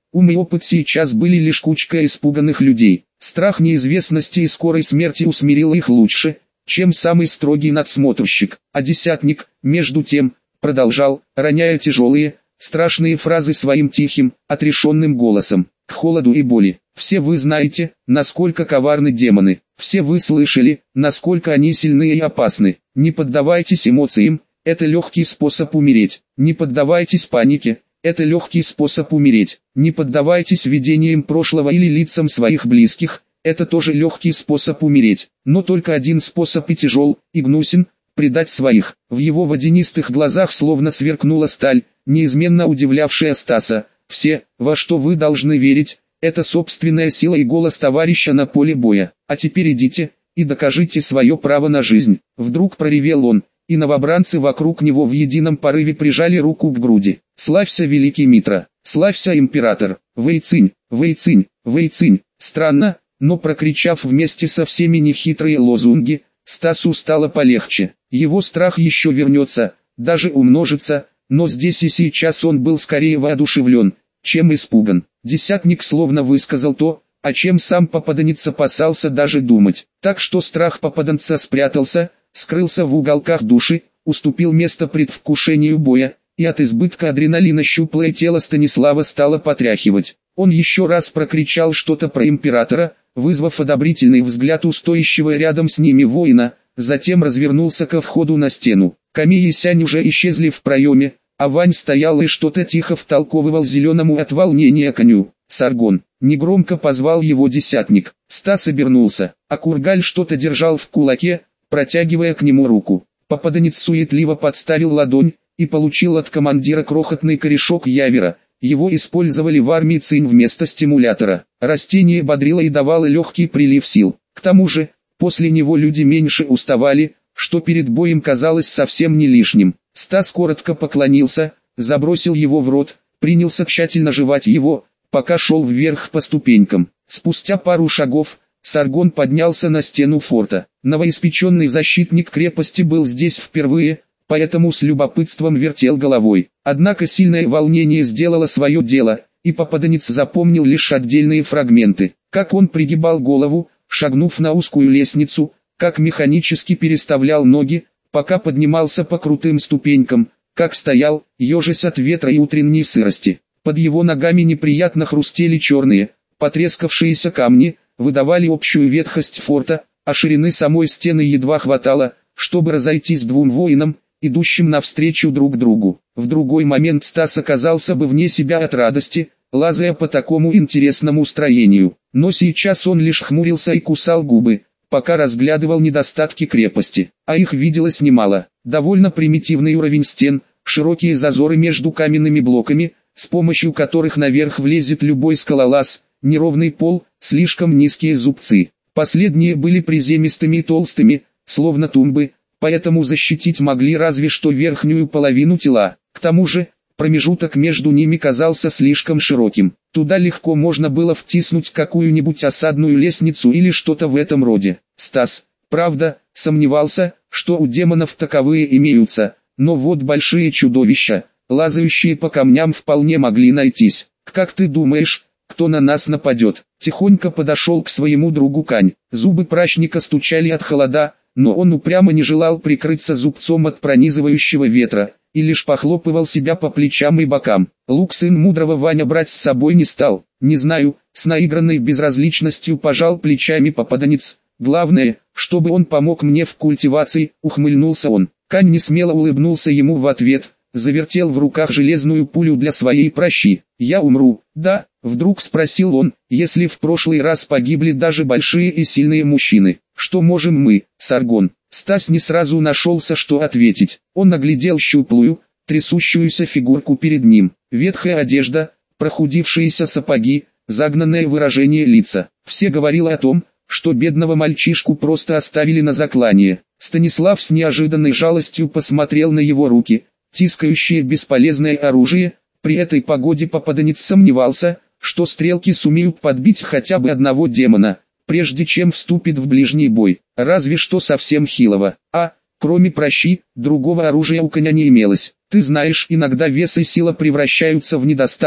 Ум и опыт сейчас были лишь кучка испуганных людей. Страх неизвестности и скорой смерти усмирил их лучше, чем самый строгий надсмотрщик. А десятник, между тем, продолжал, роняя тяжелые, страшные фразы своим тихим, отрешенным голосом, к холоду и боли. Все вы знаете, насколько коварны демоны. Все вы слышали, насколько они сильны и опасны. Не поддавайтесь эмоциям, это легкий способ умереть. Не поддавайтесь панике, это легкий способ умереть. Не поддавайтесь видениям прошлого или лицам своих близких, это тоже легкий способ умереть. Но только один способ и тяжел, и гнусен – предать своих. В его водянистых глазах словно сверкнула сталь, неизменно удивлявшая Стаса. Все, во что вы должны верить, это собственная сила и голос товарища на поле боя. А теперь идите, и докажите свое право на жизнь. Вдруг проревел он, и новобранцы вокруг него в едином порыве прижали руку к груди. Славься, великий Митра! Славься, император! Вэйцинь! Вэйцинь! Вэйцинь! Странно, но прокричав вместе со всеми нехитрые лозунги, Стасу стало полегче. Его страх еще вернется, даже умножится, но здесь и сейчас он был скорее воодушевлен, чем испуган. Десятник словно высказал то, о чем сам попаданец опасался даже думать. Так что страх попаданца спрятался, скрылся в уголках души, уступил место предвкушению боя, и от избытка адреналина щуплое тело Станислава стало потряхивать. Он еще раз прокричал что-то про императора, вызвав одобрительный взгляд у стоящего рядом с ними воина, затем развернулся ко входу на стену. Камей и Сянь уже исчезли в проеме, а Вань стоял и что-то тихо втолковывал зеленому от волнения коню. «Саргон!» — негромко позвал его десятник. Стас обернулся, а Кургаль что-то держал в кулаке, протягивая к нему руку. Попаданец суетливо подставил ладонь, и получил от командира крохотный корешок явера. Его использовали в армии Цинь вместо стимулятора. Растение бодрило и давало легкий прилив сил. К тому же, после него люди меньше уставали, что перед боем казалось совсем не лишним. Стас коротко поклонился, забросил его в рот, принялся тщательно жевать его, пока шел вверх по ступенькам. Спустя пару шагов, Саргон поднялся на стену форта. Новоиспеченный защитник крепости был здесь впервые, поэтому с любопытством вертел головой. Однако сильное волнение сделало свое дело, и попаданец запомнил лишь отдельные фрагменты. Как он пригибал голову, шагнув на узкую лестницу, как механически переставлял ноги, пока поднимался по крутым ступенькам, как стоял, ежась от ветра и утренней сырости. Под его ногами неприятно хрустели черные, потрескавшиеся камни, выдавали общую ветхость форта, а ширины самой стены едва хватало, чтобы разойтись двум воинам, идущим навстречу друг другу. В другой момент Стас оказался бы вне себя от радости, лазая по такому интересному строению. Но сейчас он лишь хмурился и кусал губы, пока разглядывал недостатки крепости. А их виделось немало. Довольно примитивный уровень стен, широкие зазоры между каменными блоками, с помощью которых наверх влезет любой скалолаз, неровный пол, слишком низкие зубцы. Последние были приземистыми и толстыми, словно тумбы, поэтому защитить могли разве что верхнюю половину тела. К тому же, промежуток между ними казался слишком широким. Туда легко можно было втиснуть какую-нибудь осадную лестницу или что-то в этом роде. Стас, правда, сомневался, что у демонов таковые имеются, но вот большие чудовища, лазающие по камням, вполне могли найтись. «Как ты думаешь, кто на нас нападет?» Тихонько подошел к своему другу Кань. Зубы прачника стучали от холода, но он упрямо не желал прикрыться зубцом от пронизывающего ветра, и лишь похлопывал себя по плечам и бокам. Лук сын мудрого Ваня брать с собой не стал. «Не знаю», с наигранной безразличностью пожал плечами попаданец. «Главное, чтобы он помог мне в культивации», ухмыльнулся он. Кань несмело улыбнулся ему в ответ, завертел в руках железную пулю для своей пращи. «Я умру, да?» — вдруг спросил он, «если в прошлый раз погибли даже большие и сильные мужчины, что можем мы, Саргон?» Стас не сразу нашелся, что ответить. Он оглядел щуплую, трясущуюся фигурку перед ним. Ветхая одежда, прохудившиеся сапоги, загнанное выражение лица. Все говорило о том, что бедного мальчишку просто оставили на заклание. Станислав с неожиданной жалостью посмотрел на его руки, тискающие бесполезное оружие. При этой погоде попаданец сомневался, что стрелки сумеют подбить хотя бы одного демона, прежде чем вступит в ближний бой, разве что совсем хилого. А, кроме пращи, другого оружия у коня не имелось. «Ты знаешь, иногда вес и сила превращаются в недостаток»,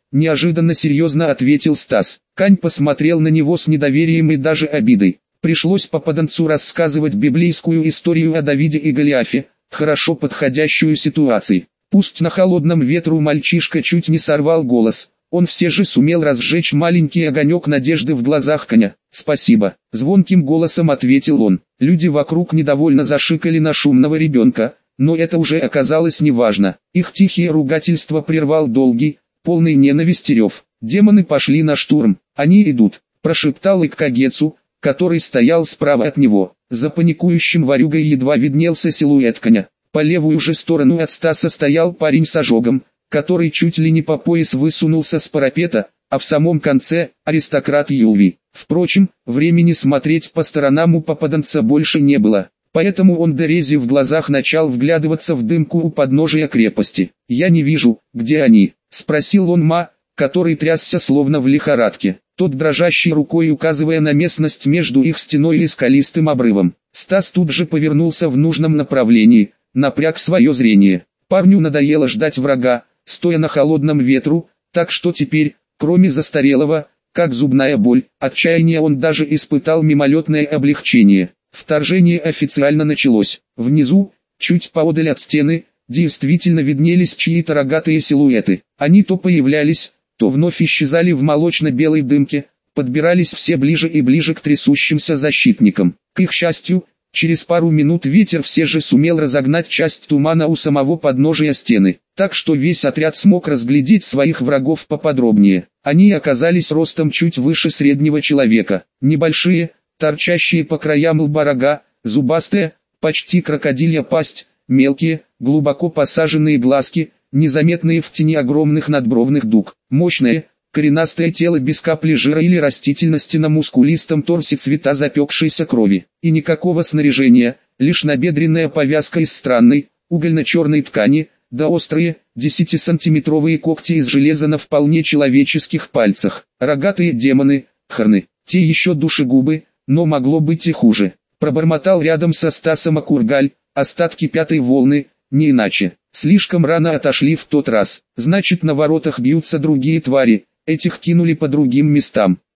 неожиданно серьезно ответил Стас. Кань посмотрел на него с недоверием и даже обидой. Пришлось попаданцу рассказывать библейскую историю о Давиде и Голиафе, хорошо подходящую ситуации. Пусть на холодном ветру мальчишка чуть не сорвал голос, он все же сумел разжечь маленький огонек надежды в глазах коня. «Спасибо», — звонким голосом ответил он. Люди вокруг недовольно зашикали на шумного ребенка, но это уже оказалось неважно. Их тихие ругательства прервал долгий, полный ненависти рев. Демоны пошли на штурм. «Они идут», — прошептал Иккагецу, который стоял справа от него. За паникующим ворюгой едва виднелся силуэт коня. По левую же сторону от Стаса стоял парень с ожогом, который чуть ли не по пояс высунулся с парапета, а в самом конце — аристократ Юлви. Впрочем, времени смотреть по сторонам у попаданца больше не было, поэтому он дорези в глазах начал вглядываться в дымку у подножия крепости. «Я не вижу, где они?» — спросил он Ма, который трясся словно в лихорадке. Тот дрожащей рукой указывая на местность между их стеной и скалистым обрывом. Стас тут же повернулся в нужном направлении, напряг свое зрение. Парню надоело ждать врага, стоя на холодном ветру, так что теперь, кроме застарелого, как зубная боль, отчаяния, он даже испытал мимолетное облегчение. Вторжение официально началось. Внизу, чуть поодаль от стены, действительно виднелись чьи-то рогатые силуэты. Они то появлялись, то вновь исчезали в молочно-белой дымке, подбирались все ближе и ближе к трясущимся защитникам. К их счастью, через пару минут ветер все же сумел разогнать часть тумана у самого подножия стены, так что весь отряд смог разглядеть своих врагов поподробнее. Они оказались ростом чуть выше среднего человека, небольшие, торчащие по краям лба рога, зубастые, почти крокодилья пасть, мелкие, глубоко посаженные глазки, незаметные в тени огромных надбровных дуг, мощное, коренастое тело без капли жира или растительности на мускулистом торсе цвета запекшейся крови, и никакого снаряжения, лишь набедренная повязка из странной, угольно-черной ткани, да острые, десятисантиметровые когти из железа на вполне человеческих пальцах. Рогатые демоны, хрны, те еще душегубы, но могло быть и хуже. Пробормотал рядом со Стасом Акургаль, остатки пятой волны, не иначе. Слишком рано отошли в тот раз, значит на воротах бьются другие твари, этих кинули по другим местам.